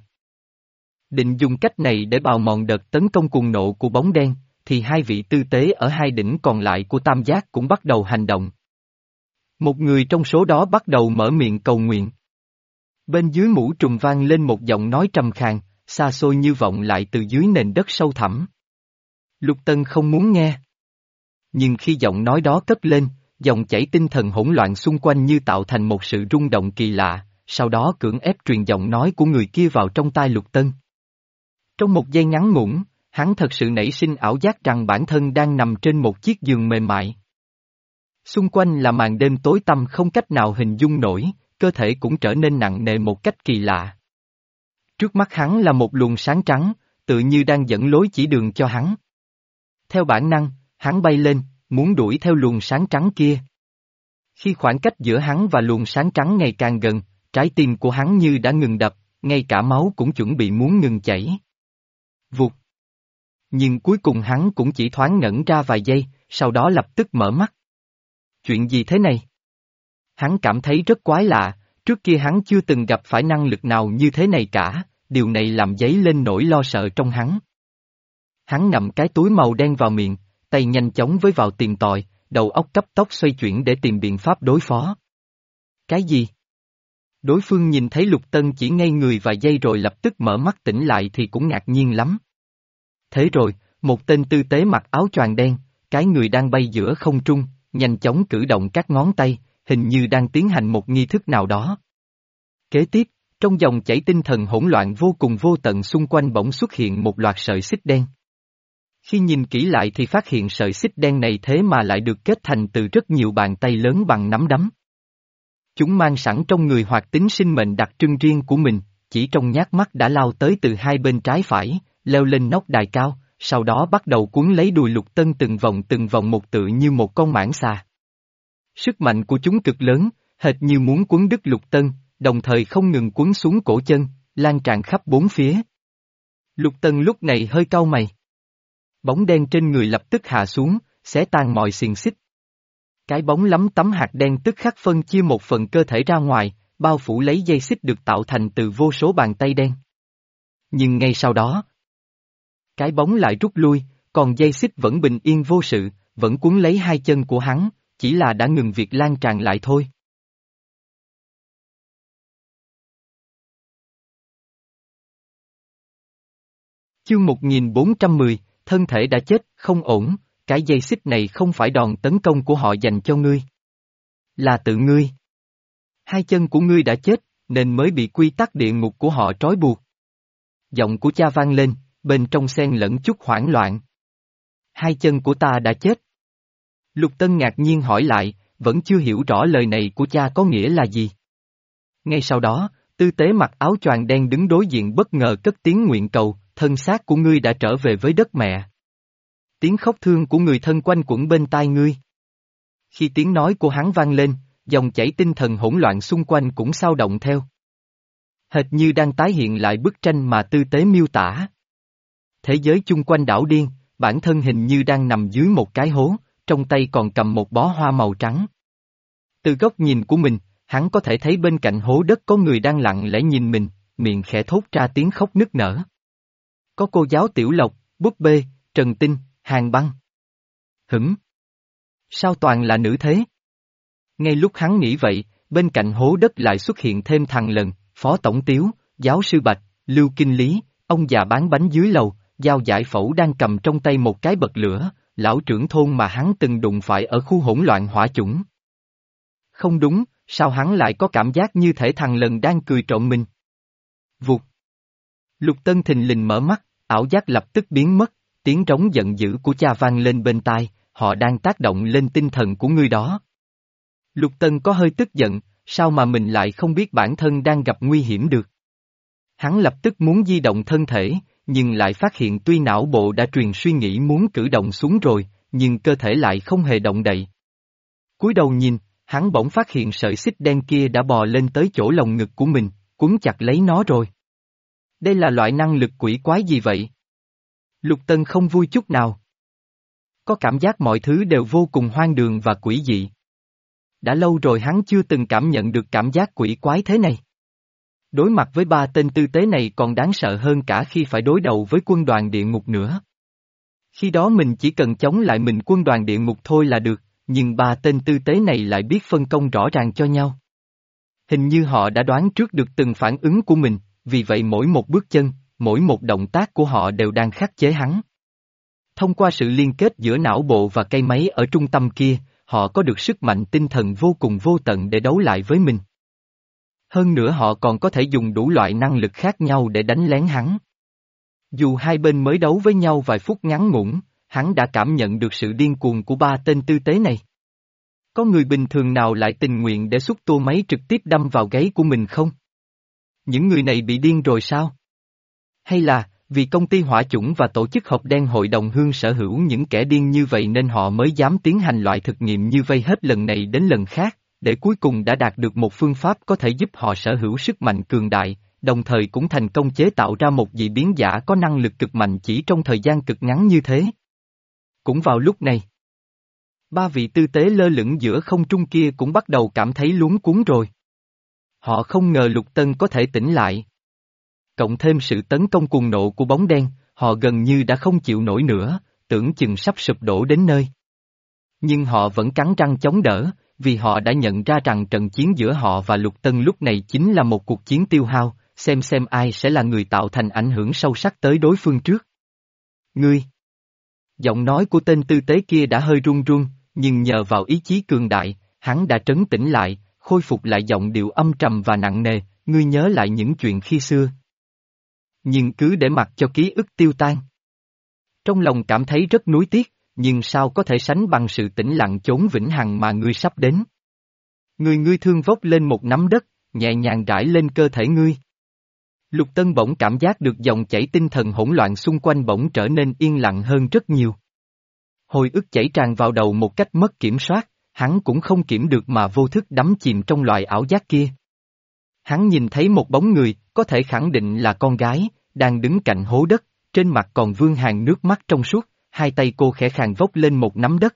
Định dùng cách này để bào mòn đợt tấn công cuồng nộ của bóng đen, thì hai vị tư tế ở hai đỉnh còn lại của tam giác cũng bắt đầu hành động. Một người trong số đó bắt đầu mở miệng cầu nguyện. Bên dưới mũ trùm vang lên một giọng nói trầm khàn, xa xôi như vọng lại từ dưới nền đất sâu thẳm. Lục Tân không muốn nghe. Nhưng khi giọng nói đó cất lên, dòng chảy tinh thần hỗn loạn xung quanh như tạo thành một sự rung động kỳ lạ, sau đó cưỡng ép truyền giọng nói của người kia vào trong tai Lục Tân. Trong một giây ngắn ngủn, hắn thật sự nảy sinh ảo giác rằng bản thân đang nằm trên một chiếc giường mềm mại. Xung quanh là màn đêm tối tăm không cách nào hình dung nổi, cơ thể cũng trở nên nặng nề một cách kỳ lạ. Trước mắt hắn là một luồng sáng trắng, tự như đang dẫn lối chỉ đường cho hắn. Theo bản năng, hắn bay lên, muốn đuổi theo luồng sáng trắng kia. Khi khoảng cách giữa hắn và luồng sáng trắng ngày càng gần, trái tim của hắn như đã ngừng đập, ngay cả máu cũng chuẩn bị muốn ngừng chảy. Vụt. Nhưng cuối cùng hắn cũng chỉ thoáng ngẩn ra vài giây, sau đó lập tức mở mắt. Chuyện gì thế này? Hắn cảm thấy rất quái lạ, trước kia hắn chưa từng gặp phải năng lực nào như thế này cả, điều này làm dấy lên nỗi lo sợ trong hắn. Hắn ngậm cái túi màu đen vào miệng, tay nhanh chóng với vào tìm tòi, đầu óc cấp tốc xoay chuyển để tìm biện pháp đối phó. Cái gì? Đối phương nhìn thấy Lục Tân chỉ ngây người vài giây rồi lập tức mở mắt tỉnh lại thì cũng ngạc nhiên lắm. Thế rồi, một tên tư tế mặc áo choàng đen, cái người đang bay giữa không trung, nhanh chóng cử động các ngón tay, hình như đang tiến hành một nghi thức nào đó. Kế tiếp, trong dòng chảy tinh thần hỗn loạn vô cùng vô tận xung quanh bỗng xuất hiện một loạt sợi xích đen. Khi nhìn kỹ lại thì phát hiện sợi xích đen này thế mà lại được kết thành từ rất nhiều bàn tay lớn bằng nắm đấm. Chúng mang sẵn trong người hoạt tính sinh mệnh đặc trưng riêng của mình, chỉ trong nhát mắt đã lao tới từ hai bên trái phải, leo lên nóc đài cao, sau đó bắt đầu cuốn lấy đùi Lục Tân từng vòng từng vòng một tự như một con mãng xà. Sức mạnh của chúng cực lớn, hệt như muốn cuốn đứt Lục Tân, đồng thời không ngừng cuốn xuống cổ chân, lan tràn khắp bốn phía. Lục Tân lúc này hơi cau mày. Bóng đen trên người lập tức hạ xuống, xé tan mọi xiềng xích. Cái bóng lắm tấm hạt đen tức khắc phân chia một phần cơ thể ra ngoài, bao phủ lấy dây xích được tạo thành từ vô số bàn tay đen. Nhưng ngay sau đó, cái bóng lại rút lui, còn dây xích vẫn bình yên vô sự, vẫn cuốn lấy hai chân của hắn, chỉ là đã ngừng việc lan tràn lại thôi. Chương một nghìn bốn trăm mười, thân thể đã chết, không ổn, cái dây xích này không phải đòn tấn công của họ dành cho ngươi. Là tự ngươi. Hai chân của ngươi đã chết, nên mới bị quy tắc địa ngục của họ trói buộc. Giọng của cha vang lên, bên trong xen lẫn chút hoảng loạn. Hai chân của ta đã chết. Lục Tân ngạc nhiên hỏi lại, vẫn chưa hiểu rõ lời này của cha có nghĩa là gì. Ngay sau đó, tư tế mặc áo choàng đen đứng đối diện bất ngờ cất tiếng nguyện cầu, thân xác của ngươi đã trở về với đất mẹ. Tiếng khóc thương của người thân quanh quẩn bên tai ngươi. Khi tiếng nói của hắn vang lên, dòng chảy tinh thần hỗn loạn xung quanh cũng xao động theo. Hệt như đang tái hiện lại bức tranh mà tư tế miêu tả. Thế giới chung quanh đảo điên, bản thân hình như đang nằm dưới một cái hố, trong tay còn cầm một bó hoa màu trắng. Từ góc nhìn của mình, hắn có thể thấy bên cạnh hố đất có người đang lặng lẽ nhìn mình, miệng khẽ thốt ra tiếng khóc nức nở. Có cô giáo Tiểu Lộc, búp bê, Trần Tinh, Hàng Băng. Hửng! Sao toàn là nữ thế? Ngay lúc hắn nghĩ vậy, bên cạnh hố đất lại xuất hiện thêm thằng Lần, Phó Tổng Tiếu, Giáo sư Bạch, Lưu Kinh Lý, ông già bán bánh dưới lầu, Giao Giải Phẫu đang cầm trong tay một cái bật lửa, lão trưởng thôn mà hắn từng đụng phải ở khu hỗn loạn hỏa chủng. Không đúng, sao hắn lại có cảm giác như thể thằng Lần đang cười trộm mình? Vụt! Lục Tân thình lình mở mắt, ảo giác lập tức biến mất, tiếng trống giận dữ của cha vang lên bên tai, họ đang tác động lên tinh thần của người đó. Lục Tân có hơi tức giận, sao mà mình lại không biết bản thân đang gặp nguy hiểm được. Hắn lập tức muốn di động thân thể, nhưng lại phát hiện tuy não bộ đã truyền suy nghĩ muốn cử động xuống rồi, nhưng cơ thể lại không hề động đậy. Cúi đầu nhìn, hắn bỗng phát hiện sợi xích đen kia đã bò lên tới chỗ lồng ngực của mình, quấn chặt lấy nó rồi. Đây là loại năng lực quỷ quái gì vậy? Lục Tân không vui chút nào. Có cảm giác mọi thứ đều vô cùng hoang đường và quỷ dị. Đã lâu rồi hắn chưa từng cảm nhận được cảm giác quỷ quái thế này. Đối mặt với ba tên tư tế này còn đáng sợ hơn cả khi phải đối đầu với quân đoàn địa ngục nữa. Khi đó mình chỉ cần chống lại mình quân đoàn địa ngục thôi là được, nhưng ba tên tư tế này lại biết phân công rõ ràng cho nhau. Hình như họ đã đoán trước được từng phản ứng của mình, vì vậy mỗi một bước chân, mỗi một động tác của họ đều đang khắc chế hắn. Thông qua sự liên kết giữa não bộ và cây máy ở trung tâm kia, họ có được sức mạnh tinh thần vô cùng vô tận để đấu lại với mình. Hơn nữa họ còn có thể dùng đủ loại năng lực khác nhau để đánh lén hắn. Dù hai bên mới đấu với nhau vài phút ngắn ngủn, hắn đã cảm nhận được sự điên cuồng của ba tên tư tế này. Có người bình thường nào lại tình nguyện để xúc tua máy trực tiếp đâm vào gáy của mình không? Những người này bị điên rồi sao? Hay là, vì công ty hỏa chủng và tổ chức hộp đen hội đồng hương sở hữu những kẻ điên như vậy nên họ mới dám tiến hành loại thực nghiệm như vây hết lần này đến lần khác, để cuối cùng đã đạt được một phương pháp có thể giúp họ sở hữu sức mạnh cường đại, đồng thời cũng thành công chế tạo ra một dị biến giả có năng lực cực mạnh chỉ trong thời gian cực ngắn như thế. Cũng vào lúc này, ba vị tư tế lơ lửng giữa không trung kia cũng bắt đầu cảm thấy luống cuống rồi. Họ không ngờ Lục Tân có thể tỉnh lại. Cộng thêm sự tấn công cuồng nộ của bóng đen, họ gần như đã không chịu nổi nữa, tưởng chừng sắp sụp đổ đến nơi. Nhưng họ vẫn cắn răng chống đỡ, vì họ đã nhận ra rằng trận chiến giữa họ và Lục Tân lúc này chính là một cuộc chiến tiêu hao, xem xem ai sẽ là người tạo thành ảnh hưởng sâu sắc tới đối phương trước. Ngươi! Giọng nói của tên tư tế kia đã hơi run run, nhưng nhờ vào ý chí cường đại, hắn đã trấn tĩnh lại, khôi phục lại giọng điệu âm trầm và nặng nề, ngươi nhớ lại những chuyện khi xưa. Nhưng cứ để mặc cho ký ức tiêu tan. Trong lòng cảm thấy rất nuối tiếc, nhưng sao có thể sánh bằng sự tĩnh lặng chốn vĩnh hằng mà ngươi sắp đến. Người ngươi thương vốc lên một nắm đất, nhẹ nhàng rải lên cơ thể ngươi. Lục Tân bỗng cảm giác được dòng chảy tinh thần hỗn loạn xung quanh bỗng trở nên yên lặng hơn rất nhiều. Hồi ức chảy tràn vào đầu một cách mất kiểm soát, hắn cũng không kiểm được mà vô thức đắm chìm trong loại ảo giác kia. Hắn nhìn thấy một bóng người, có thể khẳng định là con gái, đang đứng cạnh hố đất, trên mặt còn vương hàng nước mắt trong suốt, hai tay cô khẽ khàng vốc lên một nắm đất.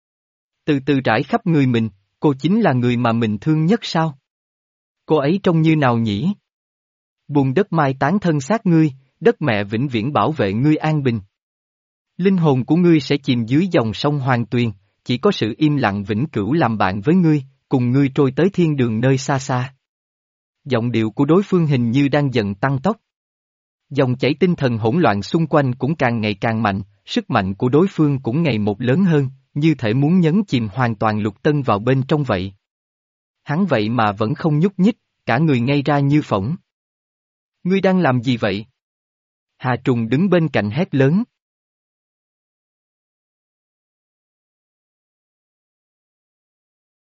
Từ từ rải khắp người mình, cô chính là người mà mình thương nhất sao? Cô ấy trông như nào nhỉ? Bùn đất mai táng thân xác ngươi, đất mẹ vĩnh viễn bảo vệ ngươi an bình. Linh hồn của ngươi sẽ chìm dưới dòng sông Hoàng Tuyền, chỉ có sự im lặng vĩnh cửu làm bạn với ngươi, cùng ngươi trôi tới thiên đường nơi xa xa. Giọng điệu của đối phương hình như đang dần tăng tốc. Dòng chảy tinh thần hỗn loạn xung quanh cũng càng ngày càng mạnh, sức mạnh của đối phương cũng ngày một lớn hơn, như thể muốn nhấn chìm hoàn toàn Lục Tân vào bên trong vậy. Hắn vậy mà vẫn không nhúc nhích, cả người ngây ra như phỗng. Ngươi đang làm gì vậy? Hà Trùng đứng bên cạnh hét lớn.